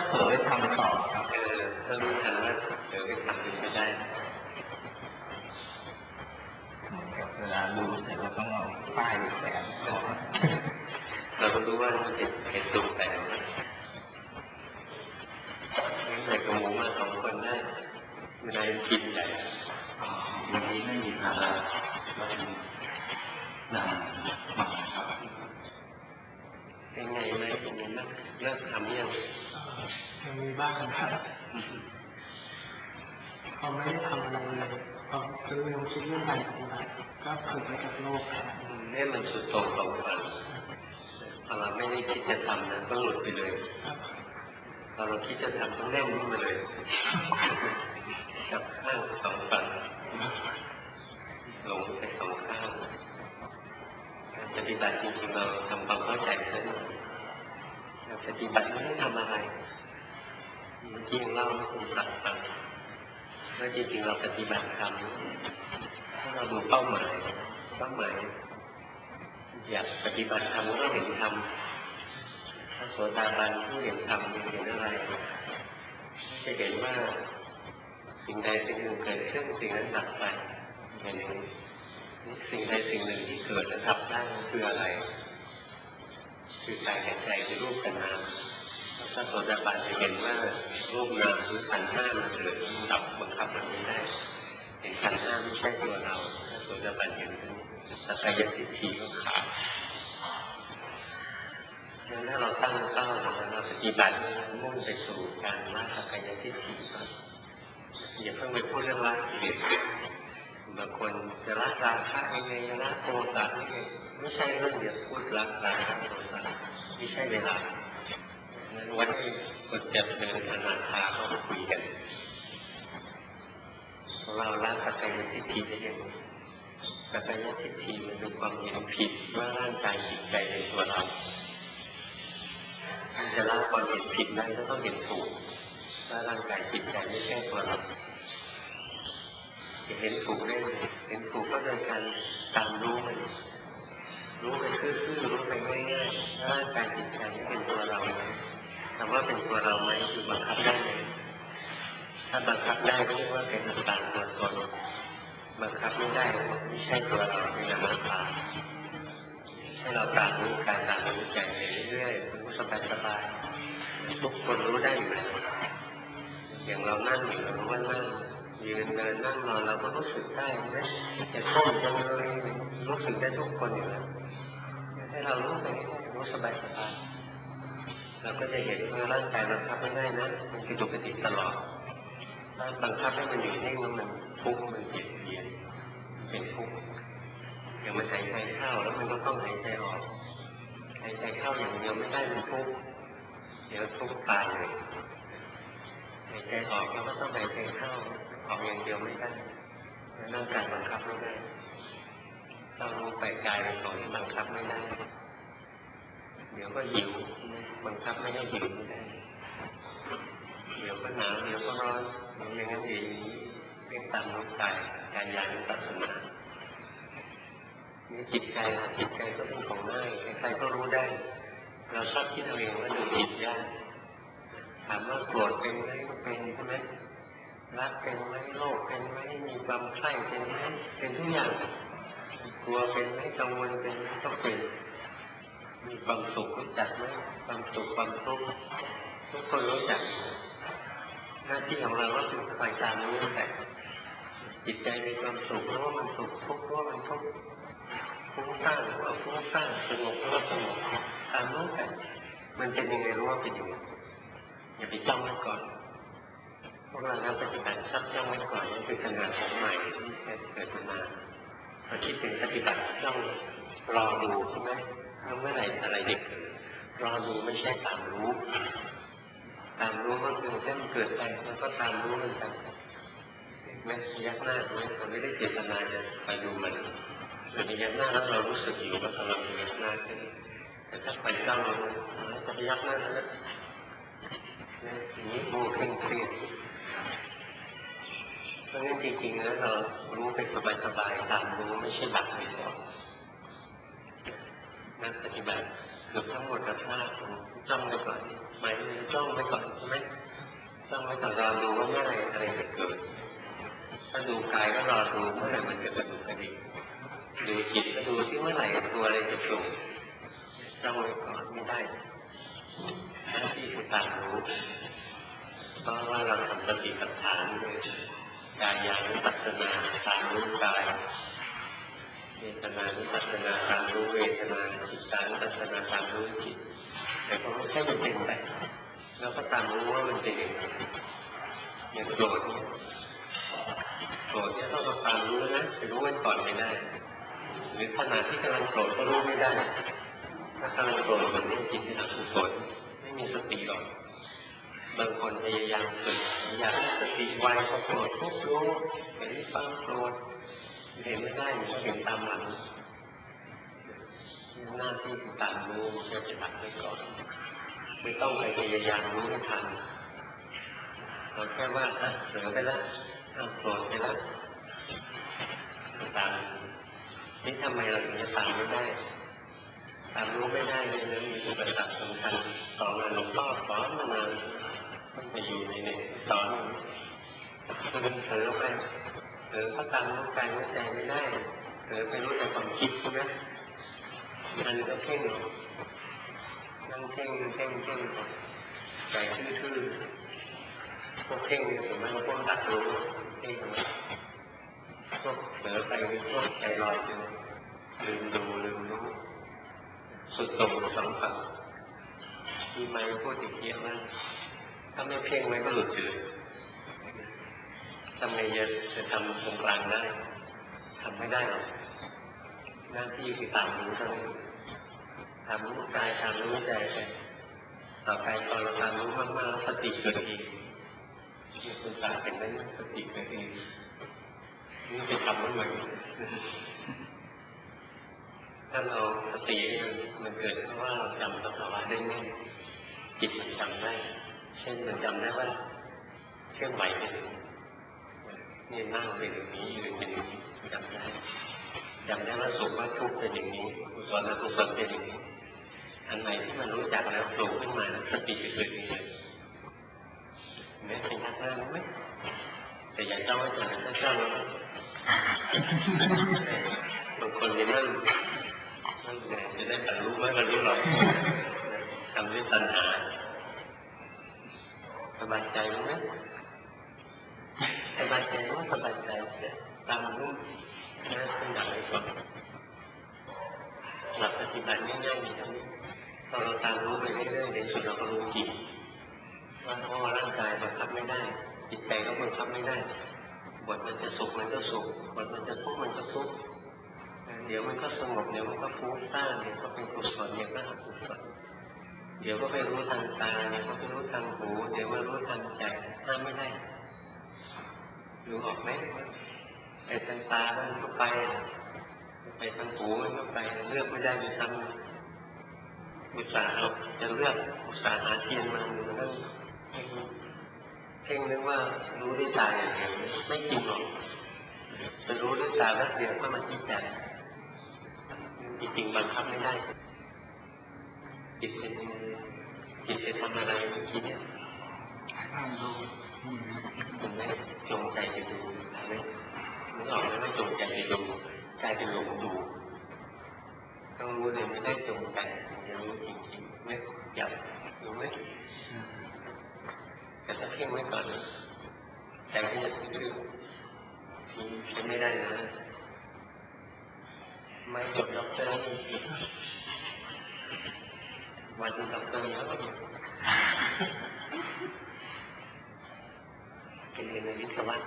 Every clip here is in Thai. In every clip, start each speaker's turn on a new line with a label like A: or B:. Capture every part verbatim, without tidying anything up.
A: เผลอไปทำต่อครับ
B: เออถ้ารู้ทันว่าเผลอไปทำไม่ได้
A: เวลาดูเสร็จเราต้องเอาป้ายแปะต่อ
B: เราก็รู้ว่ามันเป็นเหตุตุกแต่ว่าแต่กระหมูมาสองคนได้ไม่ได้กินใหญ่
A: วันนี้ไม่มีภาระวันนานมากครับ
B: เป็นไงไหมเป็นไงบ้างเลิกทำยัง
C: ยังมีบ้างครับเขาไม่ได้ทำอะไรเลยเขาคือยังคิดเรื่องการปฏิบัติก็ฝึกไปกับโลกครับ
B: นี่มันสุดโต่งสองฝั่งพอเราไม่ได้คิดจะทำนะต้องหลุดไปเลยพอเราคิดจะทำต้องแน่นขึ้นมาเลยจับข้างสองฝั่งหลงไปสองข้างการปฏิบัติจริงๆเราทำความเข้าใจซะหน่อยการปฏิบัติไม่ได้ทำอะไรเมื่อกี้เล่าให้คุณฟังฟังว่าจริงๆเราปฏิบัติทำถ้าเราดูเป้าหมายเป้าหมายอยากปฏิบัติธรรมก็เห็นธรรมถ้าโสดาบันที่เห็นธรรมเห็นอะไรจะเห็นว่าสิ่งใดสิ่งหนึ่งเกิดขึ้นสิ่งนั้นดับไปเห็นสิ่งใดสิ่งหนึ่งที่เกิดและดับได้คืออะไรคือกายกับใจคือรูปกับนามถ้าโสดาบันจะเห็นว่ารูปนามคือขันธ์ห้ามันเกิดดับบังคับมันไม่ได้เห็นขันธ์ห้าไม่ใช่ตัวเราถ้าโสดาบันเห็นสักกายทิฏฐิก็ขาดฉะนั้นถ้าเราตั้งเป้าเราปฏิบัติมุ่งไปสู่การละสักกายทิฏฐิก่อนอย่าเพิ่งไปพูดเรื่องละกิเลสบางคนจะละราคะยังไงละโทสะยังไงไม่ใช่เรื่องเดียวพูดละราคะโทสะไม่ใช่เวลาวันที่คนจะเดินอนาคาเขาคุยกันเราละสักกายทิฏฐิได้ยังไงสักกายทิฏฐิมันเป็นความเห็นผิดว่าร่างกายจิตใจเป็นตัวเราจะละความเห็นผิดได้ก็ต้องเห็นถูกว่าร่างกายจิตใจไม่ใช่ตัวเราจะเห็นถูกได้เลยเห็นถูกก็โดยการตามรู้มันรู้ไปซื่อๆรู้ไปง่ายๆร่างกายจิตใจไม่เป็นตัวเราไหมถามว่าเป็นตัวเราไหมคือบังคับได้ไหมถ้าบังคับได้ก็เรียกว่าเป็นตามตัวตนบังคับไม่ได้ไม่ใช่ตัวเราเป็นอนัตตาให้เราตามรู้กายตามรู้ใจไปเรื่อยๆรู้สบายๆทุกคนรู้ได้อยู่แล้วอย่างเรานั่งอยู่เรารู้ว่านั่งยืนเดินนั่งนอนเราก็รู้สึกได้ไหมจะก้มจะเงยรู้สึกได้ทุกคนอยู่แล้วให้เรารู้ไปรู้สบายๆเราก็จะเห็นว่าร่างกายบังคับไม่ได้นะมันคือปกติตลอดถ้าบังคับให้มันอยู่นิ่งแล้วมันทุกข์มันเบียดเบียนเป็นทุกข์อย่างมันหายใจเข้าแล้วมันก็ต้องหายใจออกหายใจเข้าอย่างเดียวไม่ได้มันทุกข์เดี๋ยวทุกข์ตายเลยหายใจออกเราก็ต้องหายใจเข้าออกอย่างเดียวไม่ได้ร่างกายบังคับไม่ได้เรารู้ไปกายเป็นของที่บังคับไม่ได้เดี๋ยวก็หิวบังคับไม่ให้หิวไม่ได้เดี๋ยวก็หนาวเดี๋ยวก็ร้อนอย่างนั้นเองเรียกตามรู้กายกายญาณปัสสนานี่จิตใจจิตใจก็เป็นของง่ายใครๆก็รู้ได้เราชอบคิดเอาเองว่าดูจิตยากถามว่าโกรธเป็นไหมก็เป็นใช่ไหมรักเป็นไหมโลภเป็นไหมมีความใคร่เป็นไหมเป็นทุกอย่างกลัวเป็นไหมกังวลเป็นไหมก็เป็นมีความสุขรู้จักไหมความสุขความทุกข์ทุกคนรู้จักหน้าที่ของเราก็คือคอยตามรู้แต่จิตใจมีความสุขเพราะว่ามันสุขทุกข์เพราะว่ามันทุกข์ฟุ้งซ่านหรือว่าฟุ้งซ่านสงบหรือว่าสงบตามรู้แต่มันเป็นยังไงรู้ว่าเป็นยังไงอย่าไปจ้องไว้ก่อนพวกเรานักปฏิบัติชักจ้องไว้ก่อนนี่คือขนาดของใหม่ที่เกิดขึ้นมาพอคิดถึงปฏิบัติต้องรอดูใช่ไหมเมื่อไหร่อะไรเด็กรอดูไม่ใช่ตามรู้ตามรู้ก็คือถ้ามันเกิดไปแล้วก็ตามรู้มันไปแม้ยักหน้าไหมเราไม่ได้เจตนาจะไปดูมันหรือยักหน้าแล้วเรารู้สึกอยู่ก็กำลังยักหน้าขึ้นแต่ถ้าไปจ้องเราจะยักหน้าแล้วอย่างนี้ดูเคร่งเครียดเพราะงั้นจริงๆแล้วเรารู้ไปสบายๆตามรู้ไม่ใช่ดักไปก่อนนักปฏิบัติเกือบทั้งหมดกับธาตุจ้องไปก่อนหมายถึงจ้องไปก่อนใช่ไหมจ้องไปก่อนรอดูว่าเมื่อไรอะไรจะเกิดถ้าดูกายก็รอดูเมื่อไหร่มันจะกระดุกกระดิกดูจิตก็ดูที่เมื่อไหร่ตัวอะไรจะปรุงจ้องไว้ก่อนไม่ได้หน้าที่คือตามรู้เพราะว่าเราทำสติปัฏฐานเลยกายานุปัสสนาตามรู้กายเวทนานุปัสสนาตามรู้เวทนาจิตตานุปัสสนาตามรู้จิตแต่ก็ไม่ใช่มันเป็นไปเราก็ตามรู้ว่ามันเป็นยังไงอย่างโกรธเนี่ยโกรธเนี่ยต้องตามรู้นะจะรู้ไว้ก่อนไม่ได้หรือขณะที่กำลังโกรธก็รู้ไม่ได้ถ้ากำลังโกรธมันไม่จิตที่อกุศลไม่มีสติหรอกบางคนพยายามฝึกอยากให้สติไวพอโกรธปุ๊บรู้เห็นความโกรธเห็นไม่ได้มันก็เห็นตามหลังหน้าที่ตามรู้เราจะตัดไว้ก่อนไม่ต้องไปพยายามรู้ให้ทันเราแค่ว่าอ่ะเผลอไปแล้วอ่ะโกรธไปแล้วตามนี่ทำไมเราถึงจะตามไม่ได้ตามรู้ไม่ได้เลยนะมีอุปสรรคสำคัญสอนหลวงพ่อสอนมานานต้องไปอยู่ในเนี่ยสอนมันเผลอไปเผลอก็ตามรู้กายรู้ใจไม่ได้เผลอไปรู้แต่ความคิดใช่ไหมมันก็เพ่งนั่งเพ่งเพ่งเพ่งใจทื่อๆพวกเพ่งเนี่ยส่วนมากพวกดักรู้เพ่งทำไมพวกเผลอไปพวกใจลอยไปลืมดูลืมรู้สุดตรงสองฝั่งมีไม้พูดอีกเยอะมากถ้าไม่เพ่งไว้ก็หลุดเลยทำไงจะจะทำตรงกลางได้ทำไม่ได้หรอกหน้าที่คือตามรู้เท่านั้นตามรู้กายตามรู้ใจไปต่อไปตอนเราตามรู้มากๆสติเกิดเองนี่คุณตาเห็นไหมสติเกิดเองนี่ไปทำมันเหมือนถ้าเราสติมันเกิดเพราะว่าเราจำสภาวะได้แน่จิตมันจำได้เช่นมันจำได้ว่าเคลื่อนไหวเป็นนี่นั่งเป็นอย่างนี้ยืนเป็นอย่างนี้จำได้จำได้ว่าสุขว่าทุกข์เป็นอย่างนี้กุศลอกุศลเป็นอย่างนี้อันไหนที่มันรู้จักแล้วโผล่ขึ้นมาสติไปเกิดเองเลยไม่เป็นทักนั่งไหมแต่อย่าจ้องไว้ก่อนถ้าจ้องแล้วบางคนเนี่ยนั่งนั่งเนี่ยจะได้บรรลุไม่บรรลุหรอกทำด้วยตัณหาสบายใจไหมสบายใจว่าสบายใจตามรู้นะเป็นอย่างไรก่อนหลักปฏิบัติง่ายๆมีเท่านี้พอเราตามรู้ไปเรื่อยๆในสุดเราก็รู้จิตว่าเพราะว่าร่างกายบังคับไม่ได้จิตใจก็บังคับไม่ได้บทมันจะสุขมันก็สุขบทมันจะทุกข์มันก็ทุกข์เดี๋ยวมันก็สงบเดี๋ยวมันก็ฟุ้งซ่านเดี๋ยวก็เป็นกุศลเดี๋ยวก็อกุศลเดี๋ยวก็ไปรู้ทางตาเดี๋ยวก็ไปรู้ทางหูเดี๋ยวมารู้ทางใจห้ามไม่ได้รู้ออกไหมไปทางตามันก็ไปไปทางหูมันก็ไปเลือกไม่ได้จะทำอุตส่าห์เราจะเลือกอุตส่าห์หาเทียนมามันก็เพ่งนึกว่ารู้ด้วยใจไม่จริงหรอกจะรู้ด้วยตาแป๊บเดียวก็มันที่ใจจริงๆบังคับไม่ได้จิตเป็นจิตจะทำอะไรเมื่อกี้เนี่ยตามดูผมไม่จงใจไปดูไม่ไม่ออกแล้วไม่จงใจไปดูใจเป็นหลงดูต้องรู้เลยไม่ได้จงใจจะรู้จริงๆไม่อยากรู้ไหมแต่ถ้าเพ่งไว้ก่อนใจก็จะดื้อใช้ไม่ได้นะไม่จบด็อกเตอร์วันที่ด็อกเตอร์เยอะเป็นเรียนในวิศวะ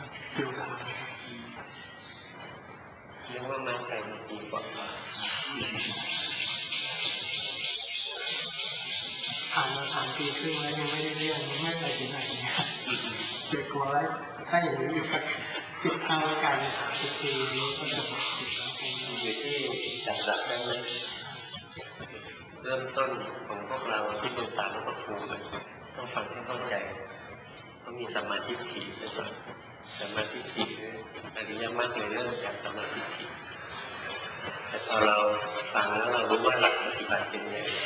B: เรียกว่ามาใส่มาปีกว่า
C: ผ่านมาสามปีครึ่งแล้วยังไม่ได้เรียนไม่ไปที่ไหนเนี่ยเด็กกลัวว่าถ้าอย่างนี้อีกสักสิบห้าการสามสิบปีนี้ก็จะติดแล้วคง
B: อยู่ที่จับหลักได้ไหมเริ่มต้นของพวกเราที่เป็นสาวกครูต้องฟังให้เข้าใจต้องมีสมาธิถี่ใช่ไหมสมาธิถี่อริยมรรคเลยเริ่มจากสมาธิถี่แต่พอเราฟังแล้วเรารู้ว่าหลักปฏิบัติเป็นยังไง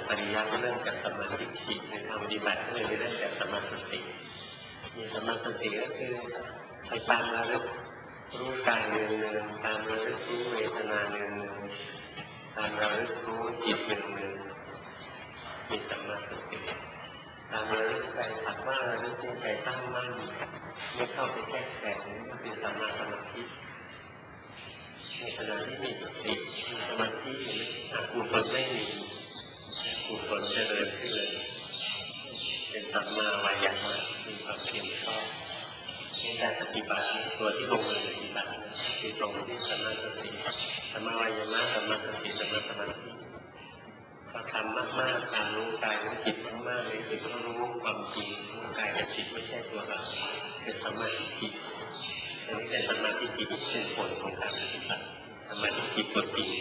B: ปริยัติเรื่องจากสมาธิจิตในทางปฏิบัติก็เลยเรื่องจากสมาสติมีสมาสติก็คือไปตามระลึกรู้กายเนืองๆตามระลึกรู้เวทนาเนืองๆตามระลึกรู้จิตเนืองๆมีสมาสติตามระลึกใจสักว่าระลึกใจตั้งมั่นไม่เข้าไปแทรกแซงนี่คือสมาสมาธิในขณะที่มีสติมีสมาธิอกุศลไม่มีกุศลเจริญขึ้นเลยเป็นสัมมาวายามะมีความเพียรชอบในการปฏิบัติตัวที่ลงมือปฏิบัติคือตรงที่สมาธิสัมมาวายามะสัมมาสติสัมมาสมาธิพอทำมากๆการรู้กายรู้จิตมากๆเลยคือก็รู้ความจริงรู้กายกับจิตไม่ใช่ตัวเราเป็นสัมมาทิฏฐิอันนี้เป็นสัมมาทิฏฐิที่เป็นผลของการปฏิบัติสัมมาทิฏฐิตัวจริง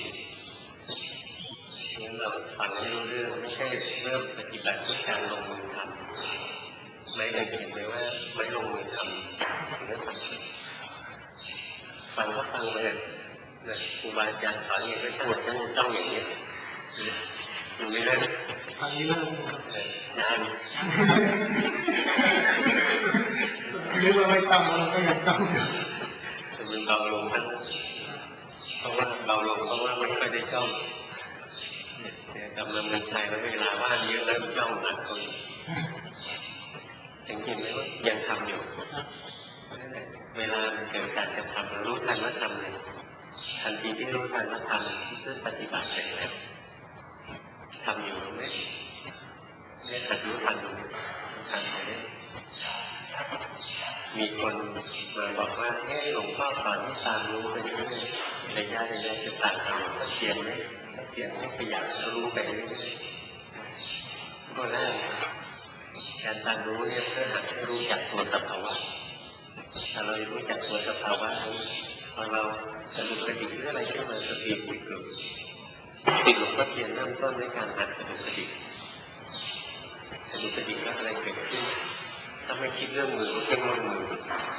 B: งั้นเราฟังให้รู้เรื่องไม่ใช่เริ่มปฏิบัติด้วยการลงมือทำไม่ได้เห็นเลยว่าไม่ลงมือทำเรื่องฟังก็ฟังไปเลยครูบาอาจารย์สอนอย่างนี้ก็ต้องต้องอย่างนี้อยู่ไม่ได้
C: ฟังนี้เริ่ม
B: นาน
C: นึกว่าไม่ต้องเราก็ยังต้อง
B: แต่มันเบาลงนะเพราะว่าเบาลงเพราะว่าไม่ค่อยได้จ้องเนี่ยกำลังเมืองไทยแล้วเวลาว่างเยอะแล้วจ้องหนักคนสังเกตไหมว่ายังทำอยู่เวลามันเกิดการจะทำเรารู้ทันว่าทำเลยทันทีที่รู้ทันว่าทำซึ่งปฏิบัติเสร็จแล้วทำอยู่ไหมเนี่ยหัดรู้ทันอยู่ทันไหมมีคนมาบอกว่าเฮ้ยหลวงพ่อสอนให้ตามรู้ไปเรื่อยๆระยะระยะจะต่างกันหลวงพ่อเทียนไหมเทียนไม่ขยับรู้ไปเรื่อยๆก็ได้การตามรู้เนี่ยเพื่อหัดให้รู้จักตัวสภาวะถ้าเรารู้จักตัวสภาวะพอเราจะรู้กระดิกหรืออะไรขึ้นมาสติติดกลุ่มติดหลวงพ่อเทียนเริ่มต้นด้วยการหัดกระดุกกระดิกกระดุกกระดิกแล้วอะไรเกิดขึ้นถ้าไม่คิดเรื่องมือก็เพ่งลงมือ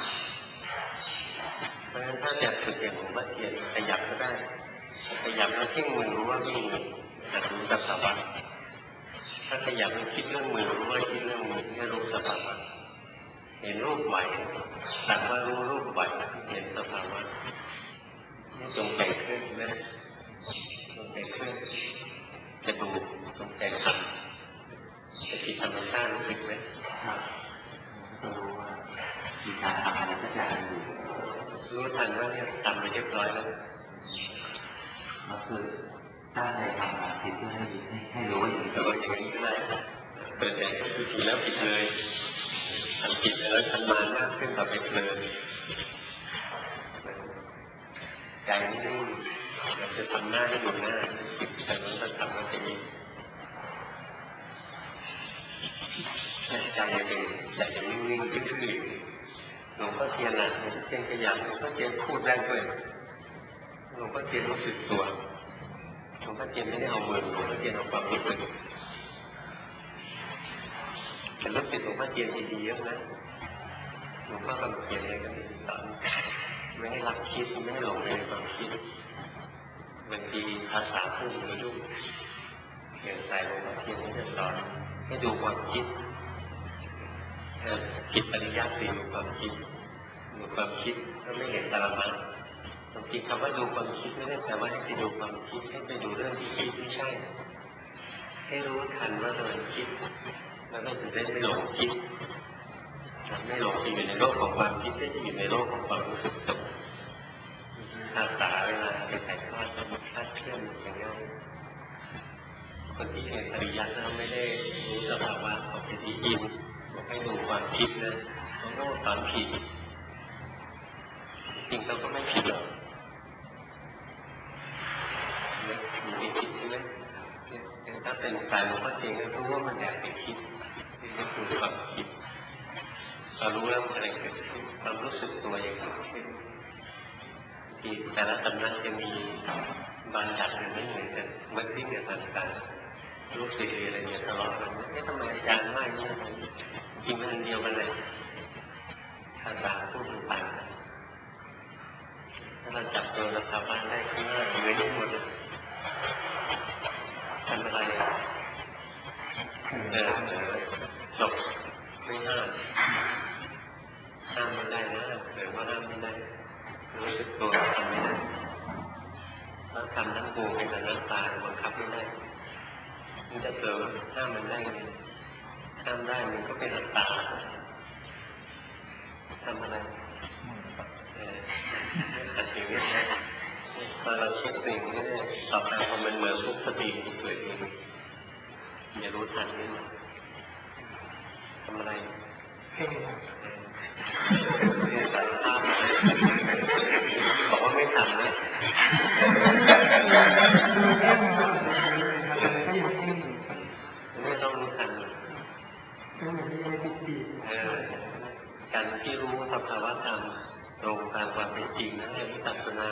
B: เพราะฉะนั้นถ้าอยากฝึกอย่างหลวงพ่อเทียนขยับก็ได้ขยับแล้วเพ่งมือรู้ว่าวิ่งมือหัดรู้สภาวะถ้าขยับแล้วคิดเรื่องมือรู้ว่าคิดเรื่องมือให้รู้สภาวะเห็นรูปไหวแต่ว่ารู้รูปไหวเห็นสภาวะนี่จงใจขึ้นนะจงใจขึ้นจะดูจงใจทำจะผิดธรรมชาติรู้สึกไหม
A: รู้ว่ามีการทำอะไรสักอย่างอยู่
B: รู้ทันว่าเนี่ยทำไปเรียบร้อยแล้ว
A: ก็คือตั้งใจทำผิดเพื่อให้ให้รู้อย่างนี้
B: แต่ว่าอย่างนี้ก็ได้เปิดใจก็คือผิดแล้วผิดเลยทำผิดแล้วทำมามากขึ้นต่อไปเลยใจนิ่งเราจะทำหน้าให้ดูหน้าแต่เราจะทำมันจะมีใจเป็นใจนิ่งๆซื่อๆหลวงพ่อเทียนน่ะหลวงพ่อเทียนขยันหลวงพ่อเทียนพูดได้ด้วยหลวงพ่อเทียนรู้สึกตัวหลวงพ่อเทียนไม่ได้เอามือหลวงพ่อเทียนเอาความรู้สึกแต่รู้สึกหลวงพ่อเทียนดีๆเยอะนะหลวงพ่อคำเขียนเองก็มีสอนไม่ให้รับคิดไม่ให้หลงในความคิดบางทีภาษาพูดมันยุ่งอย่างใจหลวงพ่อเทียนนี่จะสอนให้ดูความคิดคิดปริยัติดูความคิดดูความคิดก็ไม่เห็นปรมัตถ์บางทีคำว่าดูความคิดไม่ได้แปลว่าให้ไปดูความคิดให้ไปดูเรื่องที่คิดไม่ใช่ให้รู้ทันว่าตัวเองคิดแล้วก็จะได้ไม่หลงคิดไม่หลงที่อยู่ในโลกของความคิดได้อยู่ในโลกของความรู้สึกตัวภาษาเวลาไปถ่ายทอดจะมีคลาดเคลื่อนอย่างนี้คนที่เรียนปริยัติแล้วไม่ได้รู้สภาวะของจิตที่ยินบอกให้ดูความคิดนะเขาก็สอนผิดจริงเขาก็ไม่ผิดหรอกอยู่ในคิดใช่ไหมถ้าเป็นสายหลวงพ่อเทียนก็รู้ว่ามันอยากไปคิดนี่คือความคิดเรารู้แล้วอะไรเกิดขึ้นความรู้สึกตัวอย่างเกิดขึ้นที่แต่ละตำนานจะมีบางอย่างไม่เหมือนกันมันที่เหมือนกันรู้สึกอะไรเนี่ยทะเลาะกันไม่ทำไมอาจารย์ว่าอย่างนี้จริงมันเดียวกันเลยภาษาพูดต่างถ้าเราจับตัวเราทำบ้านได้คือว่าเหมือนกันหมดทำอะไรแล้วทำทั้งปวงเป็นอนัตตาบังคับไม่ได้มันจะเกิดห้ามมันได้ไงห้ามได้มันก็เป็นอัตตาทำอะไรเออขัดอย่างนี้นะพอเราคิดสิ่งนี้ต่อไปพอมันเหมือนทุกสติเกิดเองอย่ารู้ทันนี่นะทำอะไร
C: เพ่ง
B: นี่สารภาพบอกว่าไม่ทำนะไม่ต้องรู้ทันการที่รู้สภาวะธรรมตรงตามความเป็นจริงนั่นเรียกวิปัสสนา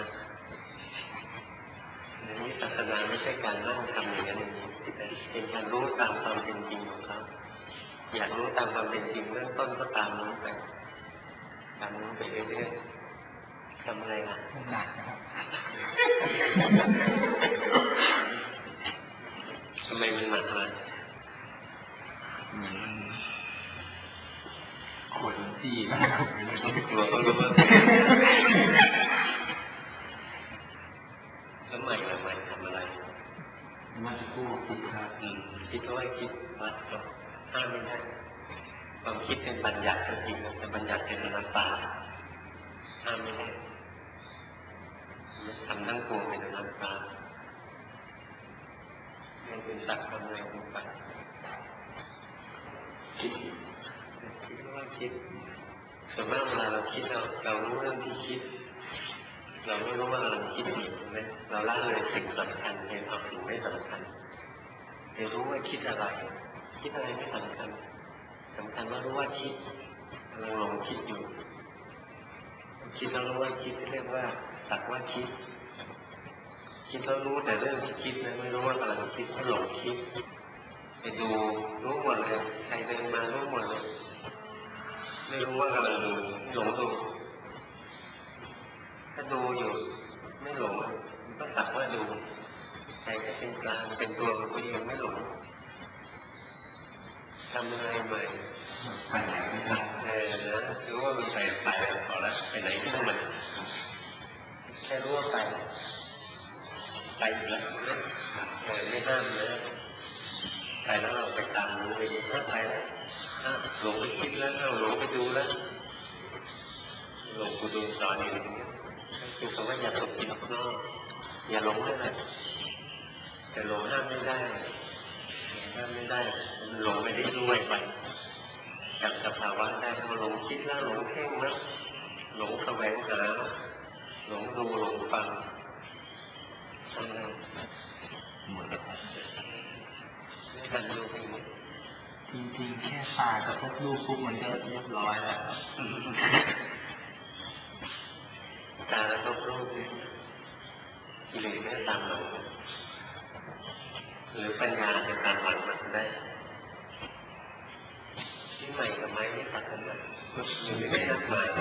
B: วิปัสสนาไม่ใช่การนั่งทำอย่างนั้นเป็นการรู้ตามความเป็นจริงของเขาอยากรู้ตามความเป็นจริงเรื่องต้นก็ตามรู้ไปตามรู้ไปเรื่อยๆทำอะไรอ่ะหนักทำไมมันหนักเลย
A: ขวดจี้
B: กลัวเขารู้ว่าแล้วใหม่ใหม่ทำอะไร
A: มันกู้คิดครับ
B: คิดว่าคิดวัดก็ห้ามไม่ได้ความคิดเป็นบัญญัติจริงๆแต่บัญญัติเป็นอนัตตาห้ามไม่ได้ทำทั้งปวงเป็นอนัตตาไม่เป็นสักทำอะไรลงไปคิดคิดว่าคิดส่วนมากเวลาเราคิดเราเรารู้เรื่องที่คิดเราไม่รู้ว่าเราคิดผิดไหมเราละเลยสิ่งสำคัญเองเอาสิ่งไม่สำคัญเรารู้ว่าคิดอะไรคิดอะไรไม่สำคัญสำคัญว่ารู้ว่าคิดเราลองคิดอยู่คิดแล้วรู้ว่าคิดเรียกว่าสักว่าคิดคิดแล้วรู้แต่เรื่องที่คิดนะไม่รู้ว่ากำลังคิดก็หลงคิดไปดูรู้หมดเลยใครเดินมารู้หมดเลยไม่รู้ว่ากำลังดูหลงดูถ้าดูอยู่ไม่หลงมันก็สักว่าดูใจก็เป็นกลางเป็นตัวของตัวเองไม่หลงทำอะไรใหม่
A: ไปไหนไม่ได้
B: เออนะรู้ว่ามันไปไปแล้วพอแล้วไปไหนที่มันแค่รู้ว่าไปไปอีกแล้วเออไม่ห้ามเลยไปแล้วเราไปตามรู้ไปถ้าไปแล้วหลงไปคิดแล้วหลงไปดูแล้วหลงไปดูตอนนี้คือคำว่าอย่าตกจิตนอกอย่าหลงเลยนะแต่หลงห้ามไม่ได้ห้ามไม่ได้หลงไปได้ด้วยไปจับสภาวะได้พอหลงคิดแล้วหลงเพ่งแล้วหลงแสวงหาหลงดูหลงฟังอะไร
A: หมดแล้ว
B: กันดูไปหมด
A: จริงๆแค่ตากับพวกลูกปุ๊บมันก็เรียบร้อยแล้ว
B: ตาแล้วพวกลูกกิเลสไม่ตามหลังหรือปัญญาจะตามหลังมันได้ที่ใหม่กับไม้ที่ตัดกันมาอยู่ในนักใหม่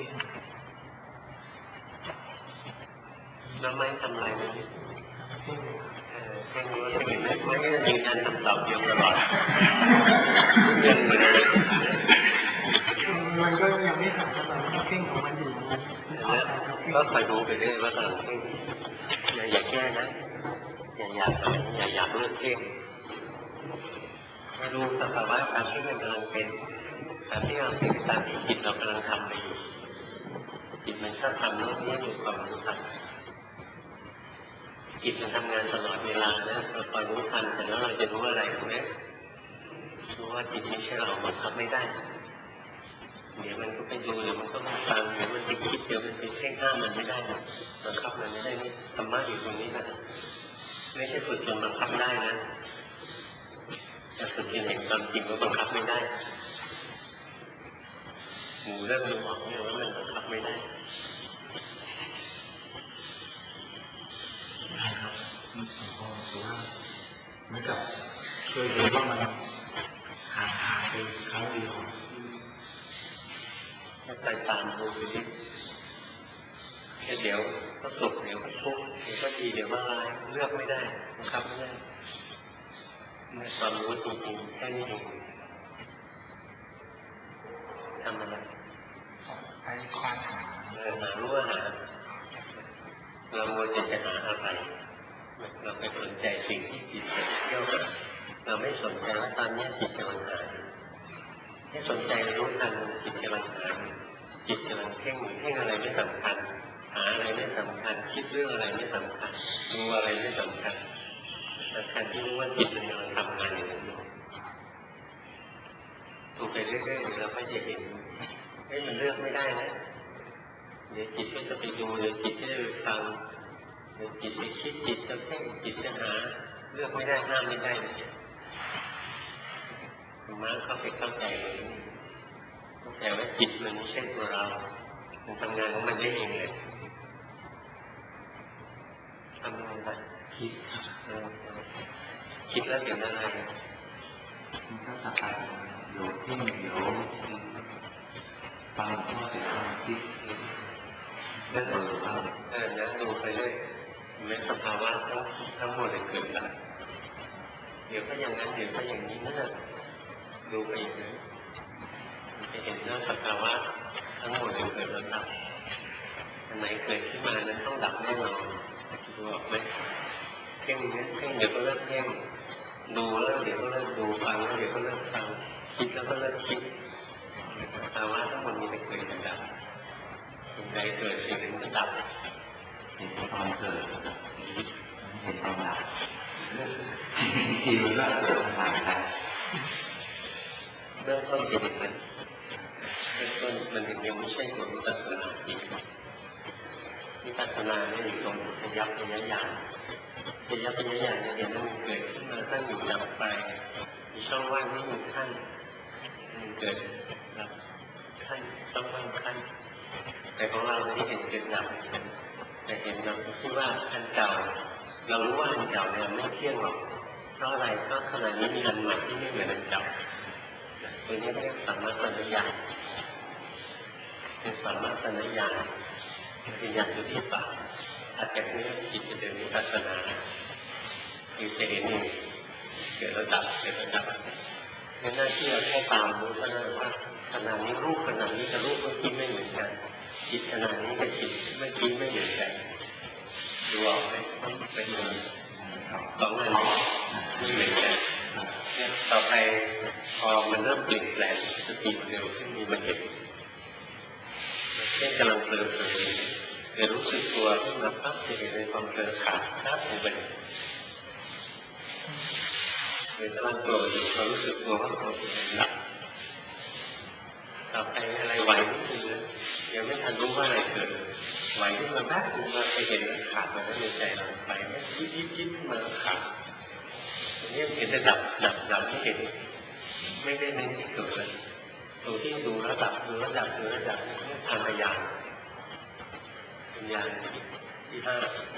B: แล้วไม้ทำอะไรไหมแค่รู้ว่าเห็นไหมไม่ได้ยืนยันคำตอบเดียวตลอดยังเหมือนเดิม
C: มันก็ยังไม่ขาดแต่ว่าเพ่งของมันอยู่
B: ก็คอยรู้ไปเรื่อยว่าตอนเพ่งอย่าอยากแก้นะอย่าอยากอย่าอยากเลิกเพ่งมาดูสภาวะตามที่มันกำลังเป็นตามที่เราเป็นตามที่จิตเรากำลังทำไปอยู่จิตมันชอบทำเรื่องนี้อยู่ความรู้ทันจิตมันทำงานตลอดเวลานะเราคอยรู้ทันแต่แล้วเราจะรู้อะไรรู้ไหมรู้ว่าจิตไม่ใช่เราบังคับไม่ได้เดี๋ยวมันก็ไปดูเดี๋ยวมันก็มาฟังเดี๋ยวมันไปคิดเดี๋ยวมันไปเพ่งห้ามมันไม่ได้นะบังคับมันไม่ได้นี่ธรรมะอยู่ตรงนี้นะไม่ใช่ฝึกจนบังคับได้นะจะฝึกจนเห็นความจริงว่าบังคับไม่ได้หมูเริ่มดูออกเนี่ยว่ามันบังคับไม่ได้
A: นะครับผมก็ถือว่าเหมือนกับเคยเห็นว่ามันหายหายไปครั้งเดียว
B: ถ้าใจตามดูนี้เดี๋ยวก็สุขเดี๋ยวก็ทุกข์เดี๋ยวก็ดีเดี๋ยวก็ร้ายเลือกไม่ได้บังคับไม่ได้ในความรู้จริงๆแค่นี้เองทำอะไร
C: ไปควานหา
B: เออหารู้ว่าหาเราโมจะจะหาอะไรเราไปสนใจสิ่งที่จิตจะเที่ยวหาเราไม่สนใจว่าตอนนี้จิตกำลังหาให้สนใจรู้ทันจิตกำลังหาจิตกำลังเพ่งเพ่งอะไรไม่สำคัญหาอะไรไม่สำคัญคิดเรื่องอะไรไม่สำคัญดูอะไรไม่สำคัญสำคัญที่รู้ว่าจิตมันกำลังทำงานอยู่ดูไปเรื่อยๆเราก็จะเห็นให้มันเลือกไม่ได้นะเดี๋ยวจิตก็จะไปดูเดี๋ยวจิตก็จะไปฟังเดี๋ยวจิตจะคิดจิตจะเพ่งจิตจะหาเลือกไม่ได้ห้ามไม่ได้ธรรมะเข้าไปเข้าใจเลยแต่ว่าจิตมันไม่ใช่ตัวเรามันทำงานของมันได้เองเลยทำงานได้คิดคิดแล้วเดี๋ยวอะไร
A: มันก็สักการเดี๋ยวเพ่งเดี๋ยวฟังข้อเสียงคิดนั่นเออครับ
B: เออนะดูไปเลยเป็นสภาวะทั้งทั้งหมดเลยเกิดดับเดี๋ยวก็อย่างนั้นเดี๋ยวก็อย่างนี้นั่นแหละดูไปอีกเลยจะเห็นว่าสภาวะทั้งหมดเลยเกิดแล้วดับอันไหนเกิดขึ้นมานั้นต้องดับแน่นอนดูออกไหมเพ่งเนี่ยเพ่งเดี๋ยวก็เลิกเพ่งดูแล้วเดี๋ยวก็เลิกดูฟังแล้วเดี๋ยวก็เลิกฟังคิดแล้วก็เลิกคิดสภาวะทั้งหมดมีแต่เกิดกับดับสิ่งใดเกิดสิ่งนั้นก็ดับ
A: เห็นตอนเกิดเห็นตอนดับทีมันก็เกิดต่างกัน
B: เบื้องต้นเป็นอย่างนั้นเบื้องต้นมันถึงยังไม่ใช่ตัววิปัสสนาจริงวิปัสสนาเนี่ยอยู่ตรงพยับพยัญญาพยับพยัญญาเนี่ยเห็นว่ามันเกิดขึ้นมาตั้งอยู่ดับไปมีช่องว่างไม่มีขั้นมันเกิดดับขั้นช่องว่างขั้นแต่ของเราไม่เห็นเกิดดับแต่เห็นเราคิดว่าอันเก่าเรารู้ว่าอันเก่าเนี่ยไม่เที่ยงหรอกเพราะอะไรเพราะขณะนี้มีอันใหม่ที่ไม่เหมือนอันเก่าตัวนี้เรียกสัมมาสัญญาเป็นสัมมาสัญญาเป็นอย่างอยู่ที่ปากถัดจากนี้จิตจะเดินวิปัสสนาคือจะเห็นเองเกิดระดับเกิดระดับในหน้าที่เราแค่ตามรู้เท่านั้นว่าขณะนี้รูปขณะนี้กับรูปเมื่อกี้ไม่เหมือนกันจิตขณะนี้กับจิตเมื่อกี้ไม่เหมือนกันดูออกไหมต้องไปดูสองอันไม่เหมือนกันต่อไปพอมันเริ่มเปลี่ยนแปลงสติเร็วขึ้นมีมันเห็นเช่นกำลังเผลอเผลอเดี๋ยวรู้สึกตัวขึ้นมาปั๊บจะเห็นในความเผลอขาดนับลงไปเดี๋ยวกำลังโกรธอยู่เขารู้สึกตัวว่าโกรธหลับต่อไปอะไรไหวนิดนึงเลยยังไม่ทันรู้ว่าอะไรเกิดไหวขึ้นมาแป๊บนึงมาไปเห็นมันขาดมาแล้วในใจเราไปไม่ยิบยิบยิบขึ้นมาขาดอันนี้เห็นจะดับดับดับที่เห็นไม่ได้เน้นที่เกิดเลยตัวที่ดูระดับดูระดับดูระดับนี่ทางพยานพยานที่ห้า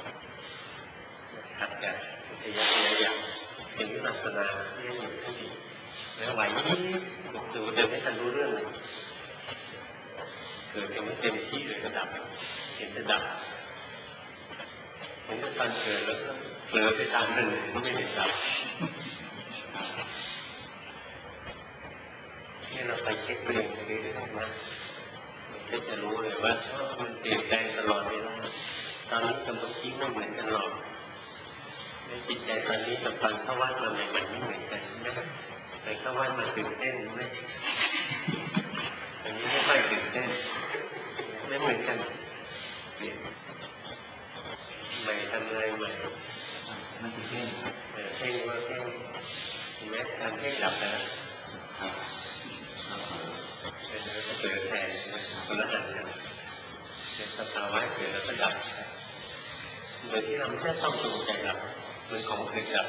B: ถัดจากพยานพยานเป็นวิปัสสนาที่อยู่ที่ดีแล้วไหวยิบดูเดี๋ยวไม่ทันรู้เรื่องเลยเกิดยังไม่เต็มที่เลยระดับเห็นระดับเห็นว่าตอนเกิดแล้วก็เผลอไปตามหนึ่งก็ไม่เห็นดับนี่เราไปเช็คตัวเองเรื่อยๆนะเราจะรู้เลยว่ามันเปลี่ยนแปลงตลอดเวลาตอนนี้กับเมื่อกี้ไม่เหมือนกันหรอกในจิตใจตอนนี้กับตอนเข้าวัดมาใหม่ๆไม่เหมือนกันนะไปเข้าวัดมาตื่นเต้นไหมอันนี้ไม่ค่อยตื่นเต้นไม่เหมือนกันเปลี่ยนใหม่ทำอะไรใหม่
A: มันจะเพ่ง
B: เพ่งว่าเพ่งแม้การเพ่งดับแล้วเกิดแทนคนละอันกันเป็นสภาวะเกิดแล้วก็ดับโดยที่เราไม่ใช่ต้องจงใจดับเหมือนของเกิดดับ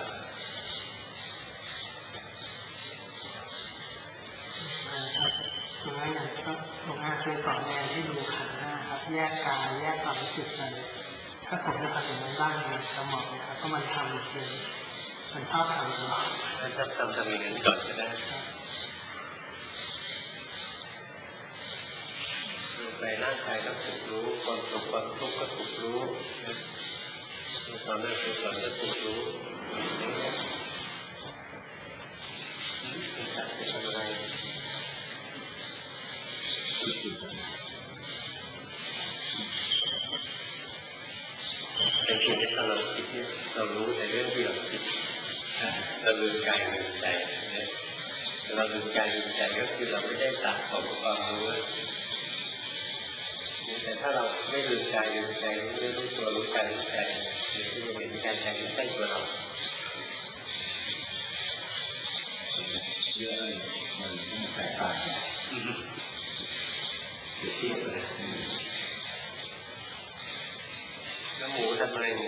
C: ตรงนั้นก็ตรงนั้นคือสอนแนวที่ดูขันธ์หน้าครับแยกกายแยกความรู้สึกกันถ้าผมจะทำอย่างนั้นบ้างเนี่ยจะเหมาะนะครับก็มันทำจริงมันชอบทำตลอด
B: ถ้าจะทำทำอย่างนี้ก่อนก็ได้ดูไปร่างกายก็ถูกรู้ความสุขความทุกข์ก็ถูกรู้ความไม่สุขความไม่ถูกรู้เป็นการเป็นอะไรเรารู้แต่เรื่องที่เราคิดเราลืมกายลืมใจเราลืมกายลืมใจก็คือเราไม่ได้สะสมความรู้แต่ถ้าเราไม่ลืมกายลืมใจไม่รู้ตัวรู้กายรู้ใจหรือที่เห็นกายใจไม่ใช่ตัวเรา
A: เยอะเลยมันต้องแตกต่างเปรียบเทียบเลย
B: แล้วหมูทำอะไรหมู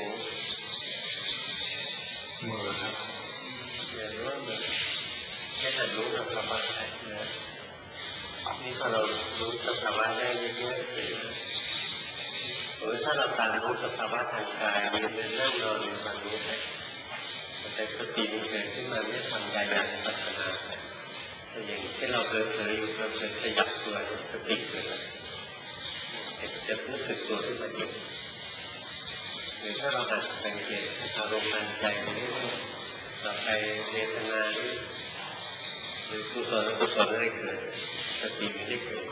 A: มือครับ
B: อย่ารู้ว่ามันแค่หัดรู้กับสภาวะนะนี่พอเรารู้กับสภาวะได้เยอะๆเลยหรือถ้าเราตามรู้กับสภาวะทางกายยืนเดินนั่งนอนมีความรู้ไหมแต่สติมันเกิดขึ้นมาไม่ทำกายปัจจนาแต่อย่างที่เราเผลอๆอยู่เราเผลอขยับตัวสติเกิดจะรู้สึกตัวขึ้นมาเองหรือถ้าเราหัดสังเกตอารมณ์ทางใจนี้ต่อไปเวทนาหรือกุศลกุศลอะไรเกิดสติไม่ได้เกิด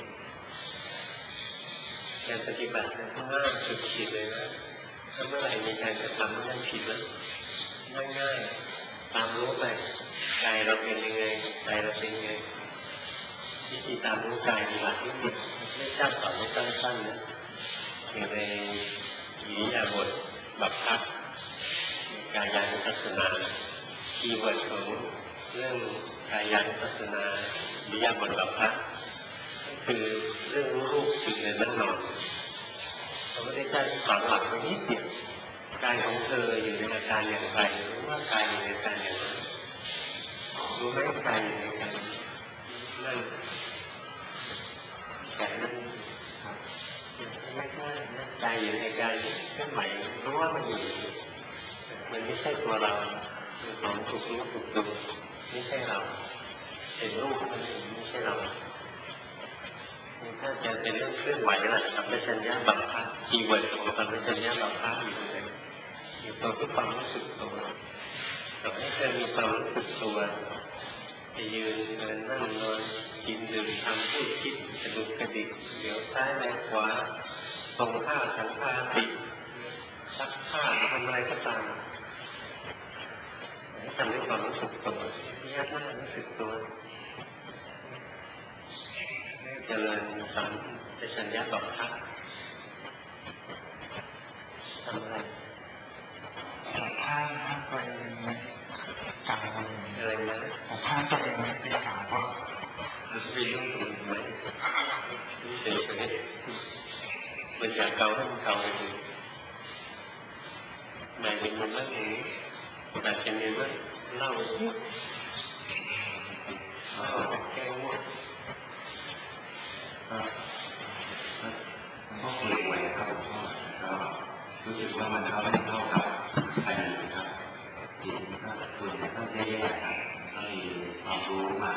B: การปฏิบัตินั้นง่ายสุดขีดเลยนะถ้าเมื่อไหร่มีการกระทำนั่นผิดแล้วง่ายๆตามรู้ไปกายเราเป็นยังไงใจเราเป็นยังไงวิธีตามรู้กายมีหลักที่ติดไม่จ้าสอนไม่สั้นๆนะอย่างในอิริยาบถบัพพะกายานุปัสสนาคีย์เวิร์ดของเรื่องกายานุปัสสนาอิริยาบถบัพพะคือเรื่องรูปสิ่งในนั่งนอนเราไม่ได้ใช้ฝังหลักไว้นิดเดียวกายของเธออยู่ในอาการอย่างไรรู้ว่ากายอยู่ในอาการอย่างไรรู้ไหมกายอยู่ในอาการนั่งแขนนั่งไม่ใช่ใจอยู่ในกายเคลื่อนไหวรู้ว่ามันอยู่มันไม่ใช่ตัวเราเป็นของถูกรู้ถูกดูไม่ใช่เราเป็นรูปมันไม่ใช่เราถ้าจะเป็นเรื่องเคลื่อนไหวล่ะสัมปชัญญะบัพพะคีย์เวิร์ดของสัมปชัญญะบัพพะอยู่ไหนอยู่ตัวที่ความรู้สึกตัวต่อให้เธอมีความรู้สึกตัวจะยืนเดินนั่งนอนกินดื่มทำพูดคิดกระดุกกระดิกเดี๋ยวซ้ายแรงขวาตรงท่าสังขาติซักผ้าทำอะไรก็ตามทำด้วยความรู้สึกตัวที่ยากมากรู้สึกตัวเจริญสัมปชัญญะบัพพะทำอะไร
C: ผ้าผ้าตัวเองไหมกาย
B: อะไรนะ
C: ผ้าตัวเองไหมเป็นขาก็
B: มันจะเป็นเรื่องอื่นไหมเฉยๆมันอยากเกาให้มันเกาไปดูหมายถึงมันเรื่องนี้อาจจะมีเรื่องเล่าแก้ง่วง
A: ก็คุยไว้ครับก็รู้สึกว่ามันเข้าไม่เข้ากับอดีตครับจิตก็ควรจะต้องแยกๆครับก็มีความรู้มา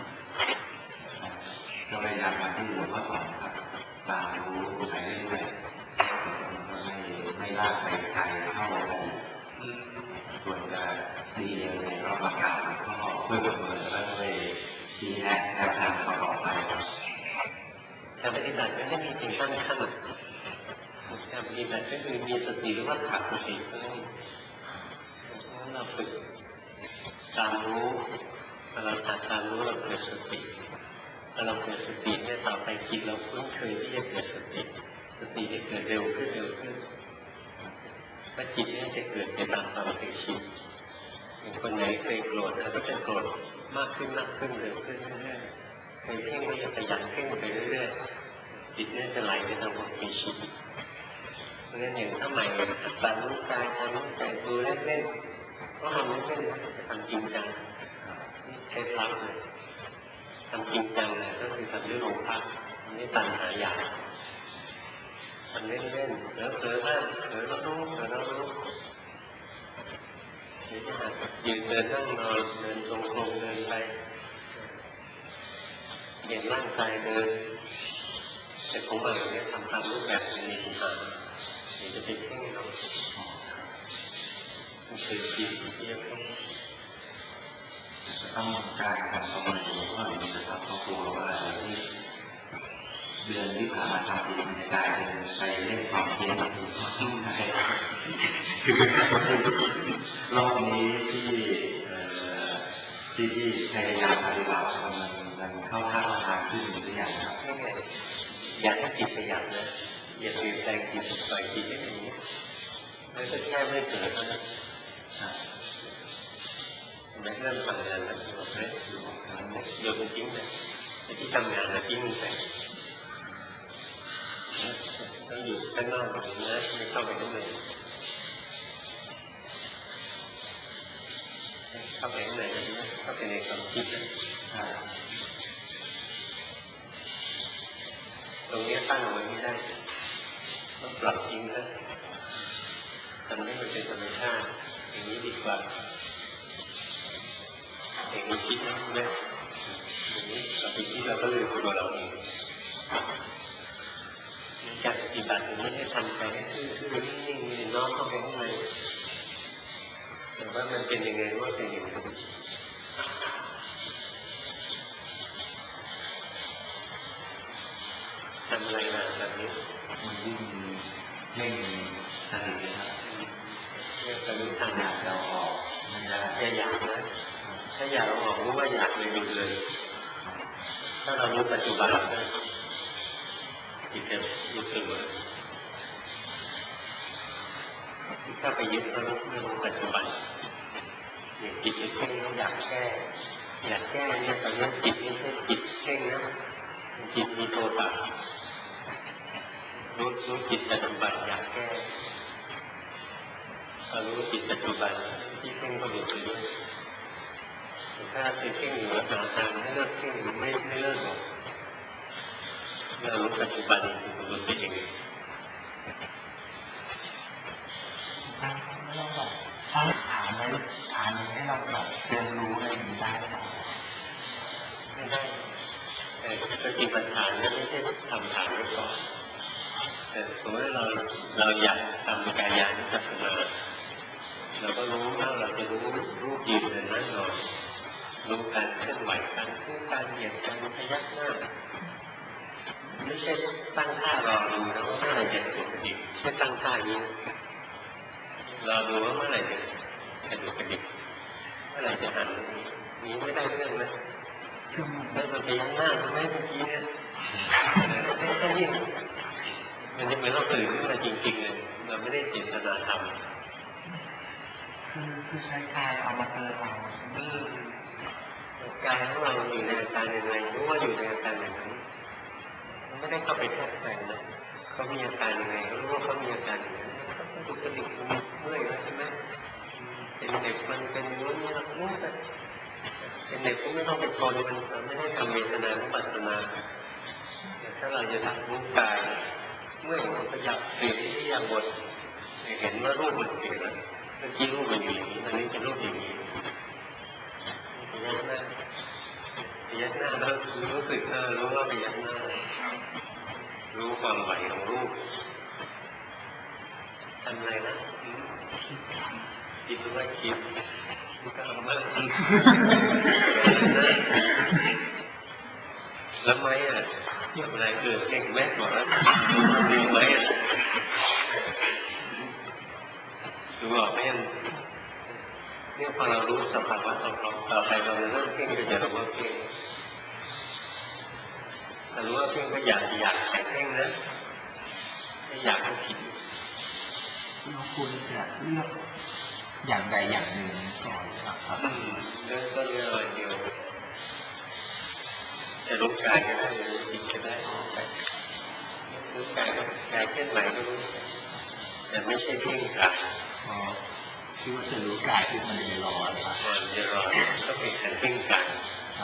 A: ก็พยายามมาที่หลวงพ่อสอนครับตามรู้ไปเรื่อยๆก็ไม่ไม่ลากไปไกลเข้าอดีตควรจะดีเลยก็ประกาศก็เพื่อประเมินแล้วก็เลยชี้แนะแนวทางต่อไป
B: การปฏิบัติไม่ได้มีสิ่งตั้งขั้นการปฏิบัติก็คือมีสติหรือว่าขาดสติก็ได้เราฝึกตามรู้เราตามตามรู้เราเกิดสติเราเกิดสติเนี่ยต่อไปจิตเราคุ้นเคยที่จะเกิดสติสติจะเกิดเร็วขึ้นเร็วขึ้นถ้าจิตเนี่ยจะเกิดไปตามความเคยชินคนไหนเคยโกรธแล้วก็จะโกรธมากขึ้นมากขึ้นเร็วขึ้นเรื่อยๆเคยเพ่งก็จะขยันเพ่งไปเรื่อยๆจิตเนี่ยจะไหลไปตามความเคยชินเพราะฉะนั้นอย่างถ้าใหม่ตามรู้กายตามรู้ใจดูเล่นๆก็ทำเล่นๆจะทำจริงจังนี่เคล็ดลับเลยทำจริงจังเลยก็คือทำด้วยโลภะนี่ตัณหาอยากทำเล่นๆแล้วเผลอบ้างเผลอแล้วรู้เผลอแล้วรู้นี่จะยืนเดินนั่งนอนเดินตรงกลมเดินไปเห็นร่างกายเดินแต่ของใหม่เนี่ยทำตามรูปแบบมีปัญหาเดี๋ยวจะไปเพ่งเรามันเคยคิดที่จะเพ่ง
A: ต้องการการประเมินหัวข้อนี้นะครับเพราะกลัวว่าที่เดือนที่ผ่านมาทำดีในกายไปเล่นความเพียรอยู่ก็ต้องได้
B: ค่ไม่เกิดแล้วนะไม่เริ่มทำงานแล้วบอกเลยเดี๋ยวมันทิ้งเลยไอ้ที่ทำงานแล้วทิ้งไปต้องอยู่ข้างนอกแบบนี้นะไม่เข้าไปข้างในเข้าไปข้างในนะเข้าไปในความคิดนะตรงนี้ตั้งไว้ไม่ได้ต้องปรับทิ้งนะทำให้มันเป็นธรรมชาติอย่างนี้ดีกว่าอย่างนี้คิดนะเนี่ยอย่างนี้เราไปคิดเราก็ลืมตัวเราเองการปฏิบัติไม่ได้ทำใจให้ซื่อๆนิ่งๆน้อมเข้าไปข้างในแต่ว่ามันเป็นยังไงว่าเป็นอย่างนั้นทำอะไรมาแบบนี้
A: มันยิ่งเร่งสตินะครับ
B: เรื่องการรู้ทาง
A: อยากเราออกมันจะ
B: อย่าอยากนะถ้าอยากเราออกรู้ว่าอยากเลยหยุดเลยถ้าเรารู้ปัจจุบันก็จิตจะรู้สึกว่าถ้าไปยึดเรารู้เรื่องปัจจุบันเนี่ยจิตจะเพ่งอยากแก้อยากแก้เนี่ยตอนนี้จิตไม่ใช่จิตเพ่งนะจิตมีโทสะรู้รู้จิตปัจจุบันอยากแก้พอรู้จิตปัจจุบันที่เพ่งก็หลุดไปด้วยถ้าเป็นเพ่งอยู่หาทางให้เลิกเพ่งไม่ไม่เลิกหรอกเรารู้ปัจจุบันมันหลุดไปเอง
A: เราแบบถ้าถามไว้ถามให้เราแบบเรียนรู้อะไรอย่างนี้ได้ไหม
B: ไม่ได้แต่สติปัฏฐานนั้นไม่ใช่ทำฐานไว้ก่อนแต่สมมติเราเราอยากทำกายานุปัสสนาเราก็รู้ว่าเราจะรู้รูปยืนเดินนั่งนอนรู้การเคลื่อนไหวการเคลื่อนการเหยียดการพยักหน้าไม่ใช่ตั้งท่ารอดูนะว่าเมื่อไหร่จะกระดุกกระดิกไม่ตั้งท่านี้รอดูว่าเมื่อไหร่จะกระดุกกระดิกเมื่อไหร่จะหันนี้ไม่ได้เรื่องนะแล้วมันพยักหน้าใช่ไหมเมื่อกี้เนี่ยแค่นี้มันจะเหมือนเราตื่นขึ้นมาจริงๆเลยเราไม่ได้เจตนาทำ
A: คือคือใช้กายเอามาเตือนเรา
B: กายของเราอยู่ในอาการยังไงรู้ว่าอยู่ในอาการอย่างนั้นมันไม่ได้เข้าไปแทรกแซงนะเขามีอาการยังไงก็รู้ว่าเขามีอาการอย่างนั้นเขาถูกกระดิกมันเมื่อยแล้วใช่ไหมเป็นเด็กมันเป็นรู้นี่เรารู้ไปเป็นเด็กก็ไม่ต้องเป็นคนมันไม่ได้ทำเวทนานุปัสสนาถ้าเราจะรับรู้กายเมื่อมันขยับเปลี่ยนที่อย่างบทเห็นว่ารูปมันเปลี่ยนแล้วเมื่อกี้รูปมันอยู่อย่างนี้อันนี้เป็นรูปอย่างนี้พยักหน้าพยักหน้าแล้วรู้สึกเออรู้ว่าพยักหน้ารู้ความไหวของรูปทำอะไรนะคิดว่าคิดก็ทำมากแล้วไหมอ่ะอะไรเกิดเก่งแม่บอกแล้วดีไหมอ่ะดูออกไหมเนี่ยพอเรารู้สภาวะของเราต่อไปเราจะเริ่มเพ่งก็จะรู้ว่าเพ่งแต่รู้ว่าเพ่งก็อยากอยากแต่เพ่งนะไม่อยากก็ผิด
A: เราควรจะเลือกอย่างใดอย่างหนึ่งก่อนครับ
B: เริ่มต้นเรื่องเดียวจะรู้กายก็ได้รู้จิตก็ได้รู้กายกายเคลื่อนไหวก็รู้แต่ไม่ใช่เพ่งกาย
A: อ๋อคิดว่าจะรู้กายที่มันจะรออะไรครับ
B: มันจะรอก็เป็นการเพ่งกาย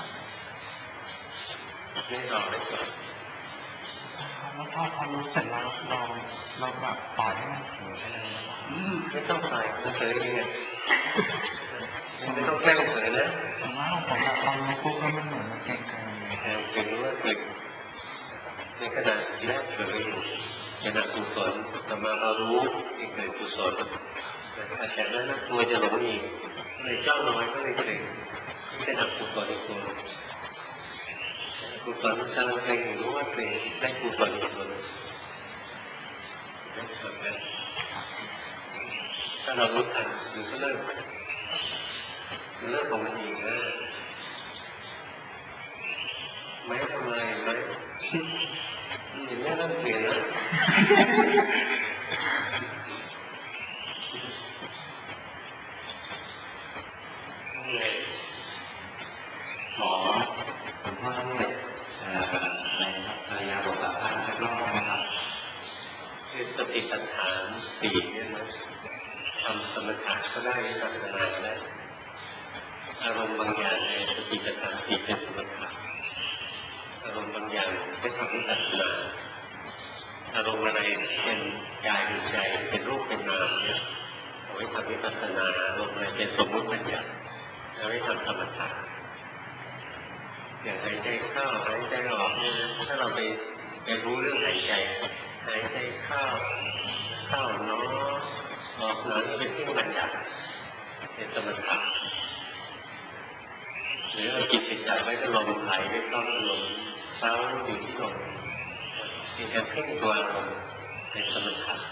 B: ไม่รอเลยก่อน
A: แล้วพอพอรู้เสร็จแล้วเราเราแบบปล่อยให้มันเฉยอะไร
B: ไม่ต้องปล่อยมันเฉยเองไงไม่ต้องแกล้งเฉยนะ
A: แต่ว่าผมแบบพอรู้ปุ๊บแล้วมันเหมือนมันเก่งกัน
B: เก่งว่าเก่งในขณะที่แรกเฉยอยู่ขณะกุศลแต่มาเรารู้ที่เกิดกุศลแต่จากนั้นตัวจะหลงอีกเลยจ้องเอาไว้ก็เลยเก่งขณะกุศลอีกตัวกุศลกำลังเก่งรู้ว่าเก่งได้กุศลอีกตัวถ้าเรารู้ทันมันก็เลิกมันเลิกของมันเองนะไม่ทำอะไรไหมเห็นไหมเริ่มเปลี่ยนแล้วได้วิปัสสนาได้อารมณ์บางอย่างในสติปัฏฐานสี่เป็นสมถะอารมณ์บางอย่างเป็นทำวิปัสสนาอารมณ์อะไรเป็นกายเป็นใจเป็นรูปเป็นนามเนี่ยเอาไว้ทำวิปัสสนาอารมณ์อะไรเป็นสมมุติบัญญัติเอาไว้ทำสมถะอย่างหายใจเข้าหายใจออกเนี่ยถ้าเราไปไปรู้เรื่องหายใจหายใจเข้าเข้าเนาะออกหนังเป็นที่บัญญัติเป็นสมถะหรือเราจิตไปจับไว้ที่ลมไหลไว้เข้าลมเท้าอยู่ที่ลมเป็นการเพ่งตัวลมเป็นสมถะ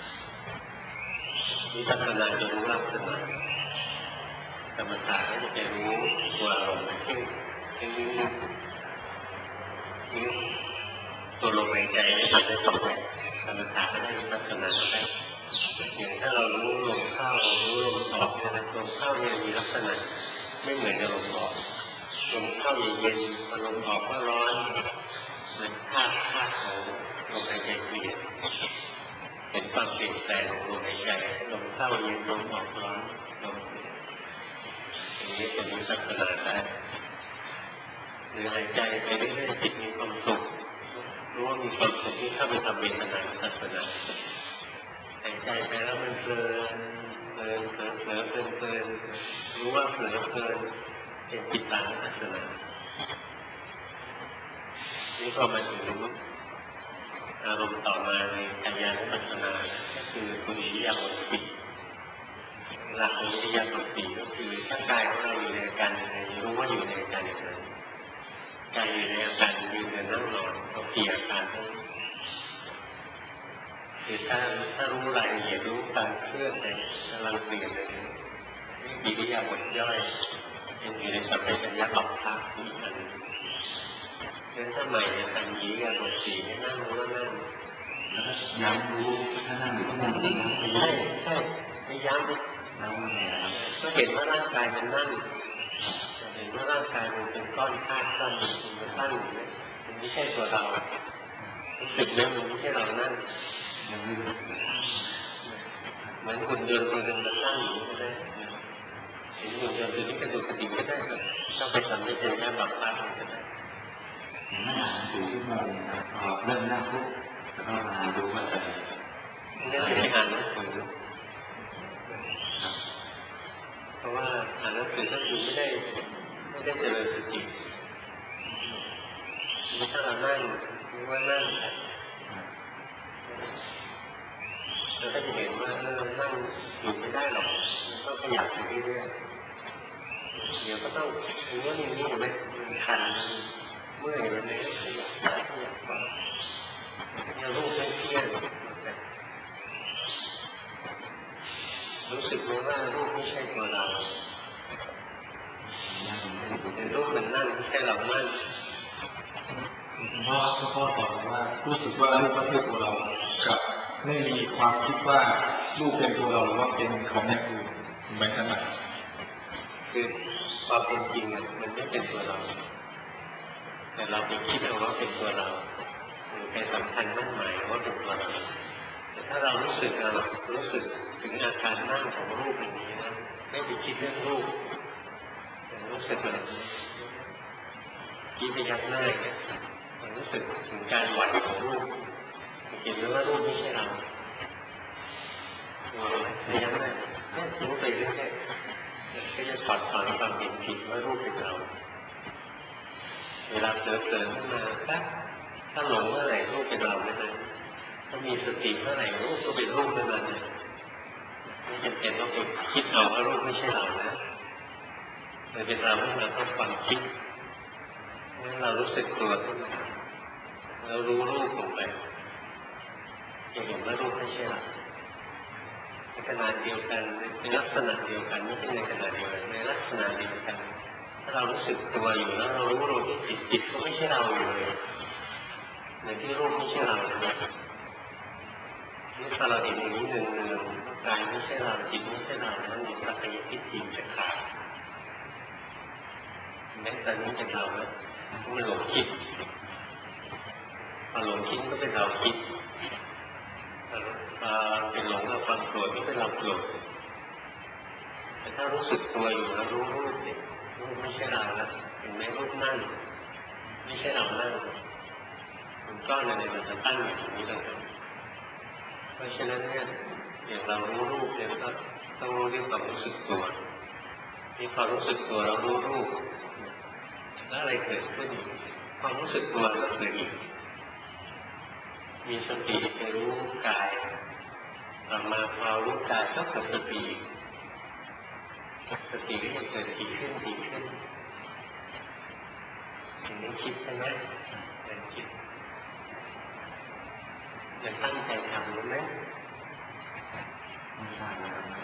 B: วิปัสสนาจะรู้ลักษณะสมถะก็จะรู้ตัวลมเพ่งเพ่งนี่ตัวลมหายใจได้ทำได้สองแบบสมถะก็ได้วิปัสสนาได้อย่างถ้าเรารู้ลมเข้ารู้ลมออกนะลมเข้าเนี่ยมีลักษณะไม่เหมือนกับลมออกลมเข้าเย็นๆลมออกก็ร้อนเหมือนธาตุธาตุของลมหายใจเปลี่ยนเป็นความเปลี่ยนแปลงของลมหายใจลมเข้าเย็นลมออกร้อนลมอย่างนี้เป็นวิปัสสนาได้หรือหายใจไปเรื่อยๆจิตมีความสุขรู้ว่ามีความสุขที่เข้าไปทำเวทนาวิปัสสนาหายใจไปแล้วมันเพลินเพลินเผลอเผลอเพลินเพลินรู้ว่าเผลอเพลินเป็นจิตตาวิปัสสนานี่ก็มาถึงอารมณ์ต่อมาในกายวิปัสสนาก็คือปุริยาบทสี่หลักปุริยาบทสี่ก็คือถ้ากายของเราอยู่ในอาการยังไงรู้ว่าอยู่ในอาการอย่างนั้นกายอยู่ในอาการยืนเดินนั่งนอนก็เปลี่ยนอาการทั้งคือถ้าถ้ารู้รายละเอียดรู้การเคลื่อนในกำลังเปลี่ยนเลยนี่อิริยาบถย่อยยังอยู่ในสัมปชัญญะบัพพะอีกอันเรื่องสมัยเนี่ยทำอิริยาบถสี่ให้นั่งรู้ว่านั่ง
A: แล้วก็ย้ำรู้ถ้านั่งอยู่ก็นั่งดีนะ
B: ใช่ใช่ไม่ย้ำ
A: ย้ำอะไรครับ
B: ก็เห็นว่าร่างกายมันนั่งเห็นว่าร่างกายมันเป็นก้อนธาตุก้อนหนึ่งมันตั้งอยู่เนี่ยมันไม่ใช่ตัวเรารู้สึกไหมมันไม่ใช่เรานั่ง
A: ยังไม่รู้
B: เหมือนหุ่นยนต์ตัวหนึ่งมันตั้งอยู่ก็ได้เห็นหุ่นยนต์ตัวนี้กระดูกกระดิ่งก็ได้ก็ไปทำให้เป็นแค่บัพพะก็ได้
A: นั่งอ่านหนังสือขึ้นมาเลยครับพอเริ่มนั่งปุ๊บแล้วก็มาดูว่าจะ
B: เรื่องไม่อ่านหนังสือเพราะว่าอ่านหนังสือก็คือไม่ได้ไม่ได้เจริญสติถ้าเรานั่งหรือว่านั่งเราก็จะเห็นว่าเออนั่งอยู่ไม่ได้หรอกต้องขยับไปเรื่อยๆเดี๋ยวก็ต้องอย่างนี้อย่างนี้อยู่ไหมมันคันเมื่อยมันเลยขยับซ้ายขยับขวาเนี่ยรูปไม่เที่ยงรู้สึกไหมว่ารูปไม่ใช่ตัวเราแต่รูปมันนั่งไม่ใช่เรานั่ง
C: เพราะพ่อสอนว่ารู้สึกว่ารูปไม่ใช่ตัวเรากับไม่มีความคิดว่ารูปเป็นตัวเราหรือว่าเป็นของอย่างอื่นเหมือนกันไหม
B: คือความเป็นจริงมันไม่เป็นตัวเราแต่เราไปคิดเอาว่าเป็นตัวเราหรือไปสำคัญมั่นหมายว่าเป็นตัวเราแต่ถ้าเรารู้สึกเรารู้สึกถึงอาการนั่งของรูปอย่างนี้นะไม่ไปคิดเรื่องรูปแต่รู้สึกอะไรคิดไปยักหน้าเนี่ยรู้สึกถึงการไหวของรูปเห็นไหมว่ารูปไม่ใช่เราพยายามนะเนี่ยรู้ไปเรื่อยๆก็จะถอดถอนความเห็นผิดว่ารูปเป็นเราเวลาเผลอเผลอขึ้นมาครับถ้าหลงเมื่อไหร่รูปเป็นเราเมื่อนั้นถ้ามีสติเมื่อไหร่รูปก็เป็นรูปเมื่อนั้นไม่จำเป็นต้องไปคิดเอาว่ารูปไม่ใช่เรานะมันเป็นเราขึ้นมาเพราะความคิดงั้นเรารู้สึกตัวขึ้นมาเรารู้รูปลงไปจะเห็นว่ารูปไม่ใช่เราในขณะเดียวกันในลักษณะเดียวกันไม่ใช่ในขณะเดียวกันในลักษณะเดียวกันถ้าเรารู้สึกตัวอยู่แล้วเรารู้รูปที่จิตจิตก็ไม่ใช่เราอยู่เลยในที่รูปไม่ใช่เราเลยนี่ถ้าเราเห็นอย่างนี้หนึ่งหนึ่งกายไม่ใช่เราจิตไม่ใช่เรานั้นมีสักยะทิฏฐิจะขาดแม้ตอนนี้เป็นเราแล้วมันหลงคิดพอหลงคิดก็เป็นเราคิดพอเป็นหลงกับความโกรธก็เป็นเราโกรธแต่ถ้ารู้สึกตัวอยู่แล้วรู้รูปเนี่ยรูปไม่ใช่เราแล้วเห็นไหมรูปนั่งไม่ใช่เรานั่งมันก้อนอะไรมันจะตั้งอยู่ตรงนี้เลยเพราะฉะนั้นเนี่ยอย่างเรารู้รูปเนี่ยก็ต้องรู้ด้วยความรู้สึกตัวมีความรู้สึกตัวเรารู้รูปแล้วอะไรเกิดขึ้นความรู้สึกตัวก็เกิดอีกมีสติไปรู้กายกลับมาพอรู้กายก็เกิดสติสติก็จะเกิดถี่ขึ้นถี่ขึ้นอย่างนี้คิดใช่ไหมเป็นคิดจะตั้งใจทำรู้ไหม
A: ไม่ทราบเลยครับ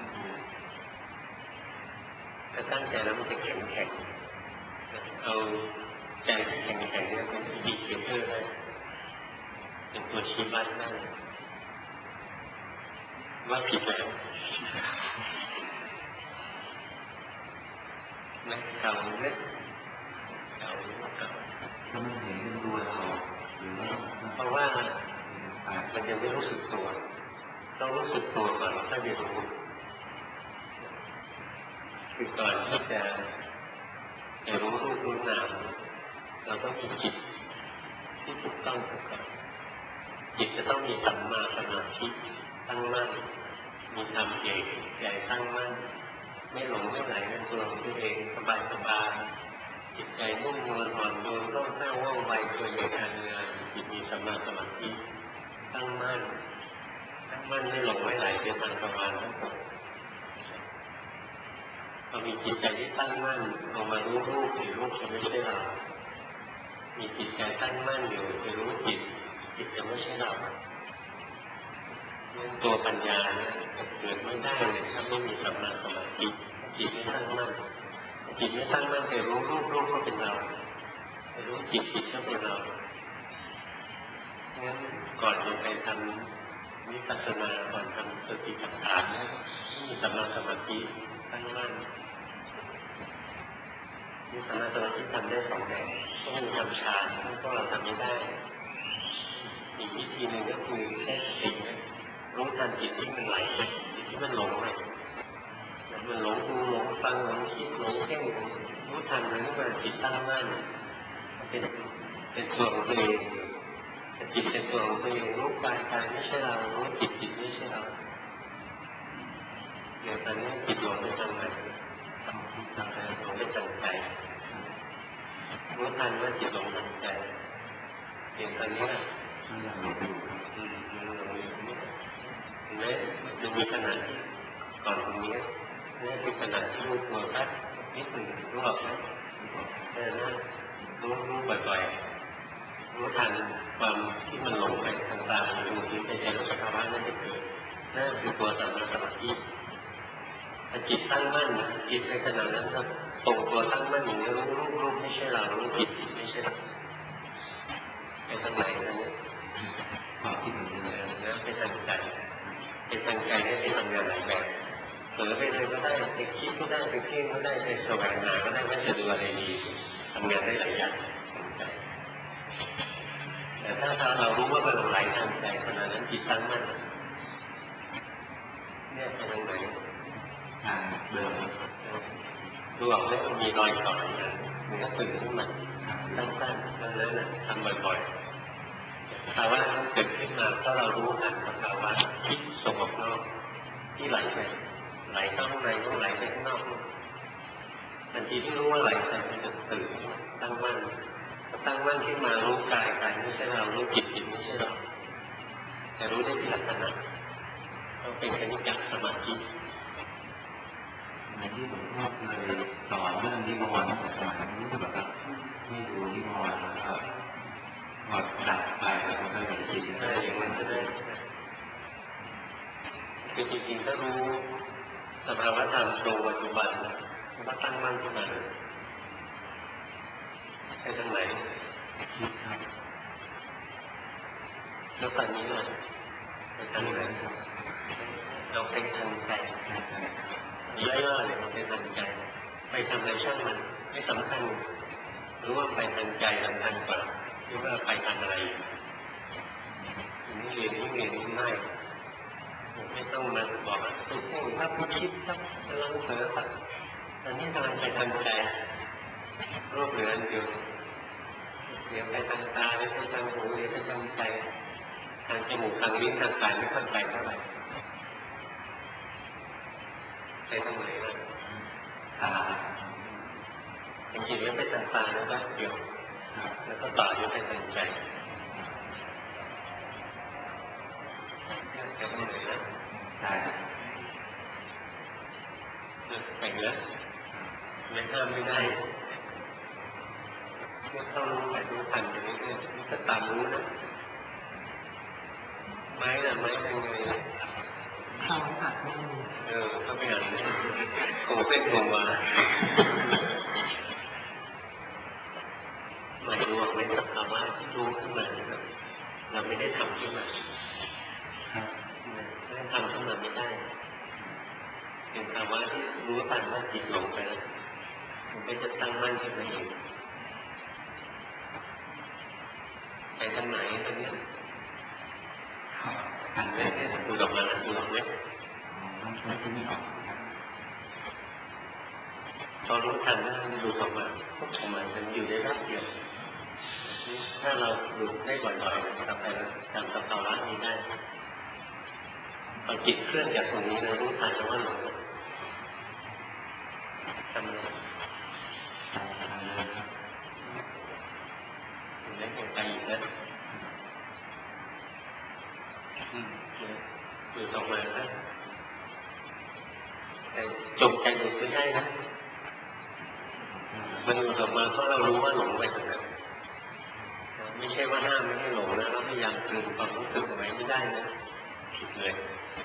B: ถ้าตั้งใจแล้วมันจะแข็งแข็งเอาใจแข็งแข็งเนี่ยเป็นอินดิเคเตอร์ได้เป็นตัวชี้วัดได้ว่าผิดแล้วนะเก่าเล็กเก่าเก่า
A: ก็ไม่เห็นเป็นตัวเราหรือว่า
B: เพราะว่ามันยังไม่รู้สึกตัวต้องรู้สึกตัวก่อนแล้วค่อยไปรู้คือก่อนที่จะจะรู้รูปรู้นามเราต้องมีจิตที่ถูกต้องก่อนจิตจะต้องมีสัมมาสมาธิตั้งมั่นมีธรรมเอกใจตั้งมั่นไม่หลงไม่ไหลในตัวของตัวเองสบายสบายจิตใจนุ่มนวลอ่อนโยนร่องแผ้วว่องไวตัวใหญ่การงานจิตมีสัมมาสมาธิตั้งมั่นตั้งมั่นไม่หลงไม่ไหลไปทางประมาณทั้งหมดพอมีจิตใจที่ตั้งมั่นลงมารู้รูปหรือรูปจะไม่ใช่เรามีจิตใจตั้งมั่นอยู่ไปรู้จิตจิตจะไม่ใช่เราตัวปัญญาเนี่ยเกิดไม่ได้เลยถ้าไม่มีสัมมาสมาธิจิตไม่ตั้งมั่นจิตไม่ตั้งมั่นไปรู้รูปรูปก็เป็นเราไปรู้จิตจิตก็เป็นเรางั้นก่อนจะไปทำวิปัสสนาก่อนทำสติปัฏฐานเนี่ยมีสัมมาสมาธิตั้งมั่นมีสัมมาสมาธิทำได้สองแบบต้องมีทำฌานพวกเราทำไม่ได้อีกวิธีหนึ่งก็คือแค่สติรู้ทันจิตที่มันไหลจิตที่มันหลงไปมันหลงดูหลงฟังหลงคิดหลงเพ่งรู้ทันเลยนี่มันจิตตั้งมั่นเป็นเป็นตัวของตัวเองจิตเป็นตัวของตัวเองรู้กายกายไม่ใช่เรารู้จิตจิตไม่ใช่เราเดี๋ยวตอนนี้จิตหลงไปทางไหนทางใจหลงไปทางใจรู้ทันว่าจิตหลงทางใจเดี๋ยวตอนนี้
A: ไม่อยากหลงอยู่
B: อืมหลงอยู่นี่เห็นไหมมันมีขนาดก่อนตรงนี้นี่คือขนาดที่รู้ตัวแค่นิดหนึ่งรู้หรอไหมแต่นั่นรู้รู้บ่อยๆรู้ทันความที่มันหลงไปทางตาหูจมูกลิ้นใจแล้วสภาวะนั้นจะเกิดนั่นคือตัวสัมมาสมาธิถ้าจิตตั้งมั่นจิตในขณะนั้นก็ตรงตัวตั้งมั่นอย่างนี้รู้รู้รู้ไม่ใช่เรารู้จิตจิตไม่ใช่เราไปทางไหนนะเนี่ย
A: ความคิดอย่างนี้เลย
B: นะไปทางใจไปทางใจได้ไปทำงานหลายแบบเผลอไปเลยก็ได้ไปคิดก็ได้ไปเพ่งก็ได้ไปแสวงหาก็ได้ไม่จะดูอะไรดีทำงานได้หลายอย่างแต่ถ้าเรารู้ว่ามันไหลทางใจขณะนั้นจิตตั้งมั่นเนี่ยไปทางไหน
A: ทางเดิม
B: ดูออกไหมมันมีรอยต่ออย่างมันก็ตื่นขึ้นมาสั้นๆดังนั้นนะทำบ่อยๆภาวะเกิดขึ้นมาถ้าเรารู้ทันภาวะคิดส่งออกนอกที่ไหลไปไหลเข้าข้างในก็ไหลไปข้างนอกทันทีที่รู้ว่าไหลไปมันจะตื่นตั้งมั่นตั้งมั่นขึ้นมารู้กายกายไม่ใช่เรารู้จิตจิตไม่ใช่เราแต่รู้ได้ที่ลักษณะเราเป็นคณิกะสมาธิ
A: ในที่ผมก็เคยสอนเรื่องนิวรณ์ตั้งแต่สมัยนู้นก็แบบไม่รู้นิวรณ์แล้วก็พอดับไปแล้วมันก็เห็นจิต
B: อะไรอย่างนั้นก็ได้คือจริงๆถ้ารู้สภาวะธรรมตรงปัจจุบันมันก็ตั้งมั่นขึ้นมาเลยไปทางไหน
A: คิดครับ
B: แล้วตอนนี้ล่ะไปทางไหนเราไปทางใจย่อยๆเลยมันเป็นทางใจไปทำอะไรช่างมันไม่สำคัญรู้ว่าไปทางใจสำคัญกว่าหรือว่าไปทางอะไรนี่เรียนนี่เรียนนี่ง่ายไม่ต้องมาบอกว่าสุขเพ่งครับคิดครับกำลังเผลอครับตอนนี้กำลังไปทางใจรูปเหลืออยู่เดี๋ยวไปทางตาเดี๋ยวไปทางหูเดี๋ยวไปทางใจทางจมูกทางลิ้นทางกายไม่ค่อยไปเท่าไหร่ไปทางไหนนะ
A: ตา
B: จริงๆแล้วไปทางตาแล้วก็เกี่ยวแล้วก็ต่ออยู่ไปทางใจไปทางไหนนะ
A: ใช่
B: ไปเยอะไม่ห้ามไม่ได้ไม่ต้องรู้ไปรู้ทันไปเรื่อยๆนี่ก็ตามรู้นะไม้น่ะไม้ยังไง
C: ข้าวผัดไม่มี
B: เออเขาไปอ่านนะโอ้เป็นหัวหมายรวมในสภาวะที่รู้ขึ้นมาเราไม่ได้ทำขึ้นมาไม่ได้ทำขึ้นมาไม่ได้เป็นภาวะที่รู้ทันว่าจิตหลงไปแล้วมันก็จะตั้งมั่นขึ้นมาเองไปทางไหนตอนนี้ทันไหมดูออกมาดูออกไหม
A: ไม่ไม่ออก
B: พอรู้ทันแล้วมันดูออกมาพวกของมันมันอยู่ในรอบเดียวถ้าเราดูได้บ่อยๆต่อไปเราจำสภาวะนี้ได้พอจิตเคลื่อนจากตรงนี้เรารู้ทันแล้วว่าหลงทำอะไรถึงได้หัวใจอีกแล้วดูออกมาได้แต่จบใจหลุดไม่ได้นะมันหลุดออกมาเพราะเรารู้ว่าหลงไปตรงนั้นไม่ใช่ว่าห้ามไม่ให้หลงนะเราพยายามกลืนความรู้สึกเอาไว้ไม่ได้นะผิดเลย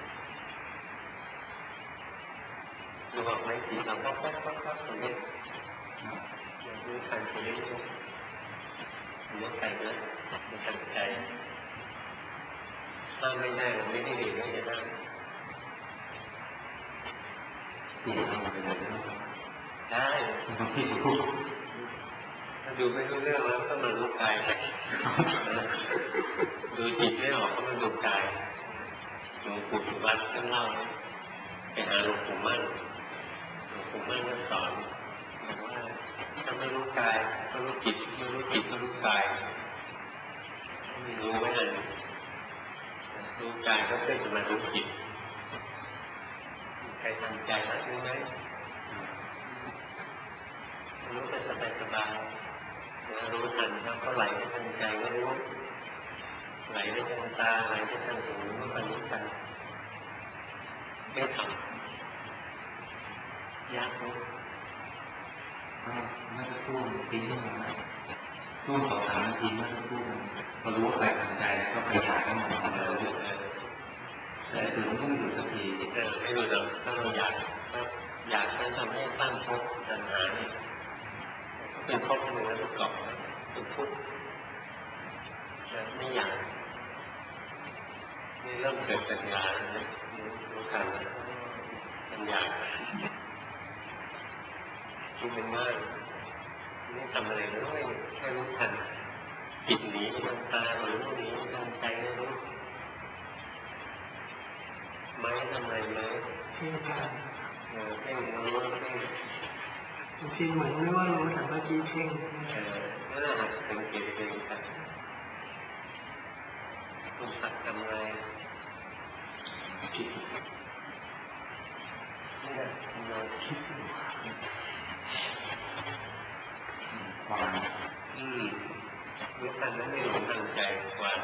B: ดูออกไหมสีสันปั๊บปั๊บปั๊บปั๊บตรงนี้ดูทันไปเรื่อยๆดูใจเยอะดูทันใจถ้าไม่ได้เราไม่ได้ดีไม่ได้ได้
A: ที่ทำไปเลย
B: ได้ถ้าดูไม่รู้เรื่องแล้วก็มารู้กายดูจิตไม่ออกก็มาดูกายหลวงปู่สุวัตท่านเล่าไปหาหลวงปู่มั่นหลวงปู่มั่นท่านสอนบอกว่าถ้าไม่รู้กายก็รู้จิตไม่รู้จิตก็รู้กายไม่รู้ไว้เลยรู้กายก็เพื่อจะมารู้จิตใครทำใจแล้วรู้ไหมรู้ไปสบายสบายแล้วรู้ทันแล้วก็ไหลไปทางใจก็รู้ไหลไปทางตาไหลไปทางหูก็ไปรู้ทันไม่ทำยากรู้
A: ไม่จะตู้ทิ้งขึ้นมาตู้สองสามนาทีไม่จะตู้พอรู้ว่าใครทำใจก็ขยายเข้ามาทำแล้วหยุดเลยแต่คือมันไม่หยุดสักที
B: เออไม่หยุดหรอกถ้าเราอยากอยากจะทำให้ตั้งภพตัณหาเนี่ยเป็นภพหนึ่งแล้วก็เกาะเป็นพุทธไม่อยากนี่เริ่มเกิดปัญญาแล้วนะรู้ทันปัญญาคิดเป็นมากนี่ทำอะไรเลยแค่รู้ทันจิตหนีไปทางตาหรือหนีไปทางใจรู้ไม้ทำอะไรไหม
C: เพ่งกัน
B: เออเพ่งรู้เพ่ง
C: บางทีเหมือนไม่ว่ารู้แต่เมื่อกี้เพ่ง
B: เออนั่นแหละสังเกตเองครับคุณตัดทำอะไรคิดนี่แหละเราคิด
A: ความ
B: อืมรู้ทันแล้วไม่หลงทางใจกว่า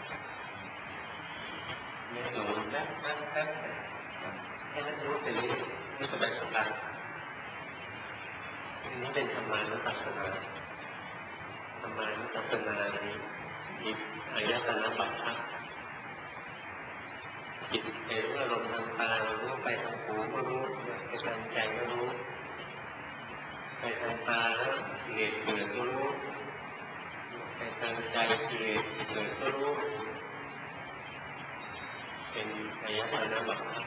B: ไม่หลงแป๊บแป๊บแป๊บแค่นั้นรู้ไปเรื่อยๆนี่สบายสบายอันนี้เป็นธรรมานุปัสสนาธรรมานุปัสสนานี้มีอายตนะบัพพะจิตเห็นว่าลมทางตารู้ไปทางหูก็รู้ไปทางใจก็รู้ไปทางตาแล้วเหตุเกิดก็รู้ไปทางใจเหตุเกิดก็รู้เป็นอายตนะบัพพะ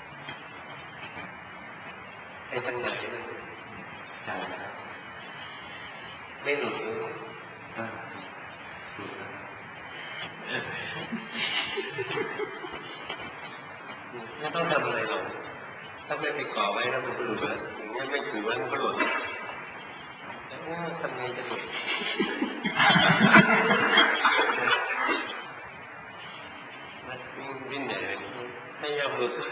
B: ไปทางไหนเลย
A: ใช่ครับ
B: ไม่หลุดเลย
A: หลุดแล้ว
B: ถก่อไว้แล้วมันก็หลุดแล้วอย่างนี้ไม่ถือว่ามันก็หลุดแล้วทำไงจะหลุดวิ่งใหญ่เลยไม่ยอมหลุด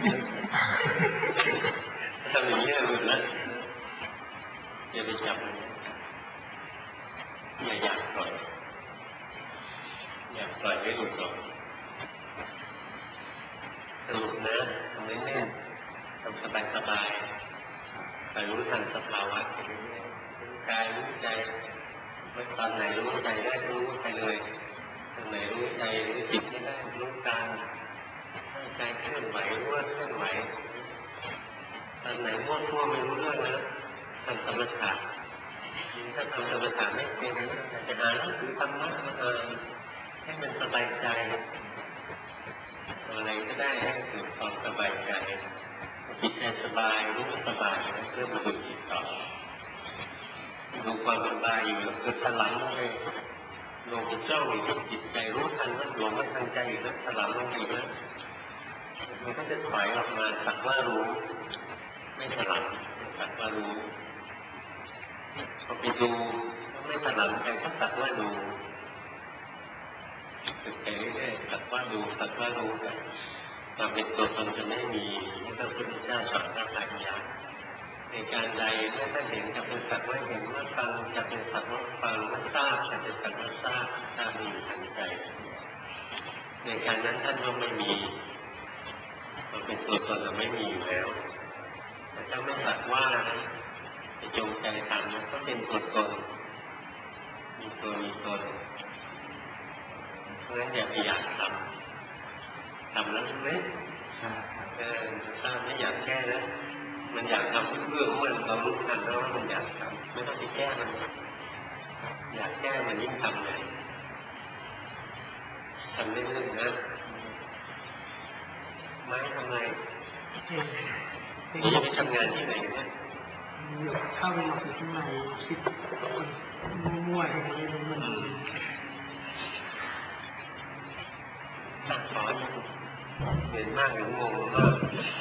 B: ทำอย่างนี้หลุดแล้วอย่าไปจับอย่าอยากปล่อยอยากปล่อยไม่หลุดหรอกสรุปนะทำเล่นๆทำสบายๆไปรู้ทันสภาวะไปเรื่อยๆกายรู้ใจเมื่อตอนไหนรู้ใจได้รู้ไปเลยตอนไหนรู้ใจรู้จิตไม่ได้รู้กายใจเคลื่อนไหวรู้ว่าเคลื่อนไหวตอนไหนมั่วทั่วไม่รู้เรื่องนะทำสมถะถ้าทำสมถะไม่เป็นจะอ่านหนังสือธรรมะมาอ่านให้มันสบายใจอะไรก็ได้ให้เกิดความสบายใจจิตใจสบายรู้สบายเริ่มมาดูจิตต่อดูความสบายอยู่แล้วเกิดถลำลงไปลงเจ้าอยู่ที่จิตใจรู้ทันว่าหลงไม่ทันใจอยู่แล้วถลำลงไปแล้วมันก็จะถอยออกมาสักว่ารู้ไม่ถลำสักว่ารู้พอไปดูไม่ถลำใจก็สักว่าดูฝึกไปเรื่อยๆสักว่าดูสักว่ารู้กันความเป็นตัวตนจะไม่มีที่พระพุทธเจ้าสอนพระปัญญาในการใดเมื่อท่านเห็นจะเป็นสักว่าเห็นเมื่อฟังจะเป็นสักว่าฟังเมื่อทราบจะเป็นสักว่าทราบทราบมีอยู่ทันใจในการนั้นท่านก็ไม่มีมันเป็นตัวตนจะไม่มีอยู่แล้วแต่ถ้าไม่สักว่าจะจงใจทำมันก็เป็นตัวตนมีตัวมีตนเพราะฉะนั้นอย่าไปอยากทำทำแล้วเล็กเออถ้าไม่อยากแก้แล้วมันอยากทำเพื่อมันเรารู้ทันแล้วว่ามันอยากทำไม่ต้องไปแก้มันอยากแก้มันยิ่งทำเลยทำเล่นๆนะไม่ทำไงนี่จะไปทำงานที่ไหนเนี่ย
C: เข้าไปหลบอยู่ข้างในคิดมั่วๆอย่างนี้มัน
B: ตัดสอนเห็นมากหรืองงมาก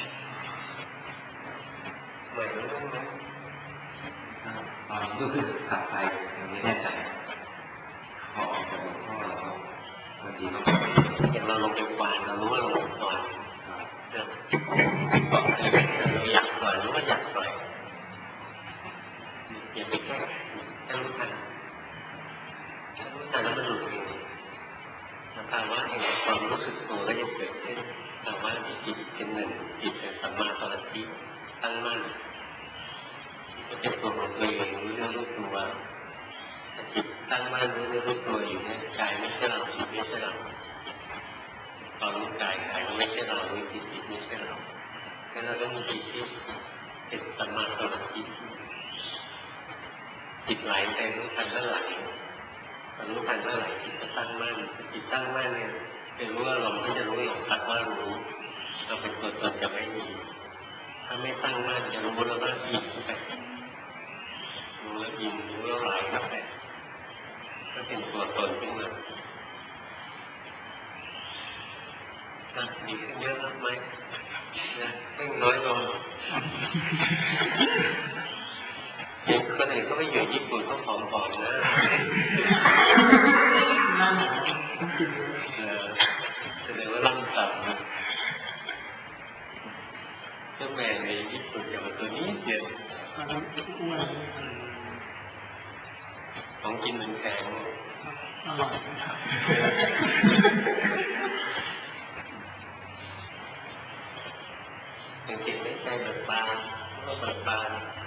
B: เหมือนรู้ไหม
A: ตอนนี้ก็คือกลับไปยังไม่แน่ใจพอออกจากหลวงพ่อแล้วบางทีก็
B: เห็นเราลงไปกวาดเรารู้ว่าเราลงกวาดเราอยากปล่อยรู้ว่าอยากปล่อยอย่าไปแก้ถ้ารู้ทันถ้ารู้ทันแล้วมันหลุดเองสภาวะแห่งความรู้สึกตัวก็จะเกิดขึ้นภาวะจิตเป็นหนึ่งจิตเป็นสัมมาสมาธิตั้งมั่นก็เป็นตัวของตัวเองรู้เรื่องรู้ตัวจิตตั้งมั่นรู้เรื่องรู้ตัวอยู่เนี่ยกายไม่ใช่เราจิตไม่ใช่เราตอนรู้กายกายไม่ใช่เรารู้จิตจิตไม่ใช่เราแค่เราต้องมีจิตที่เป็นสัมมาสมาธิจิตไหลไปรู้ทันเมื่อไหร่รู้ทันเมื่อไหร่จิตจะตั้งมั่นจิตตั้งมั่นเนี่ยเป็นรู้อารมณ์ที่จะรู้หลงสักว่ารู้เราเป็นตัวตนจะไม่มีถ้าไม่ตั้งมั่นจะรู้แล้วก็อิ่มไปรู้แล้วอิ่มรู้แล้วไหลเข้าไปก็เป็นตัวตนขึ้นมาดีขึ้นเยอะไหมนะเพ่งน้อยลงเด็กคนอื่นก็ไปอยู่ญี่ปุ่นเขาผอมๆนะแสดงว่าร่างต่ำนะเจ้าแม่ในญี่ปุ่นอย่างตัวนี้เดียวของกินมันแพง
C: อร่อย
B: สังเกตได้ใจเบิกบานก็เบิกบาน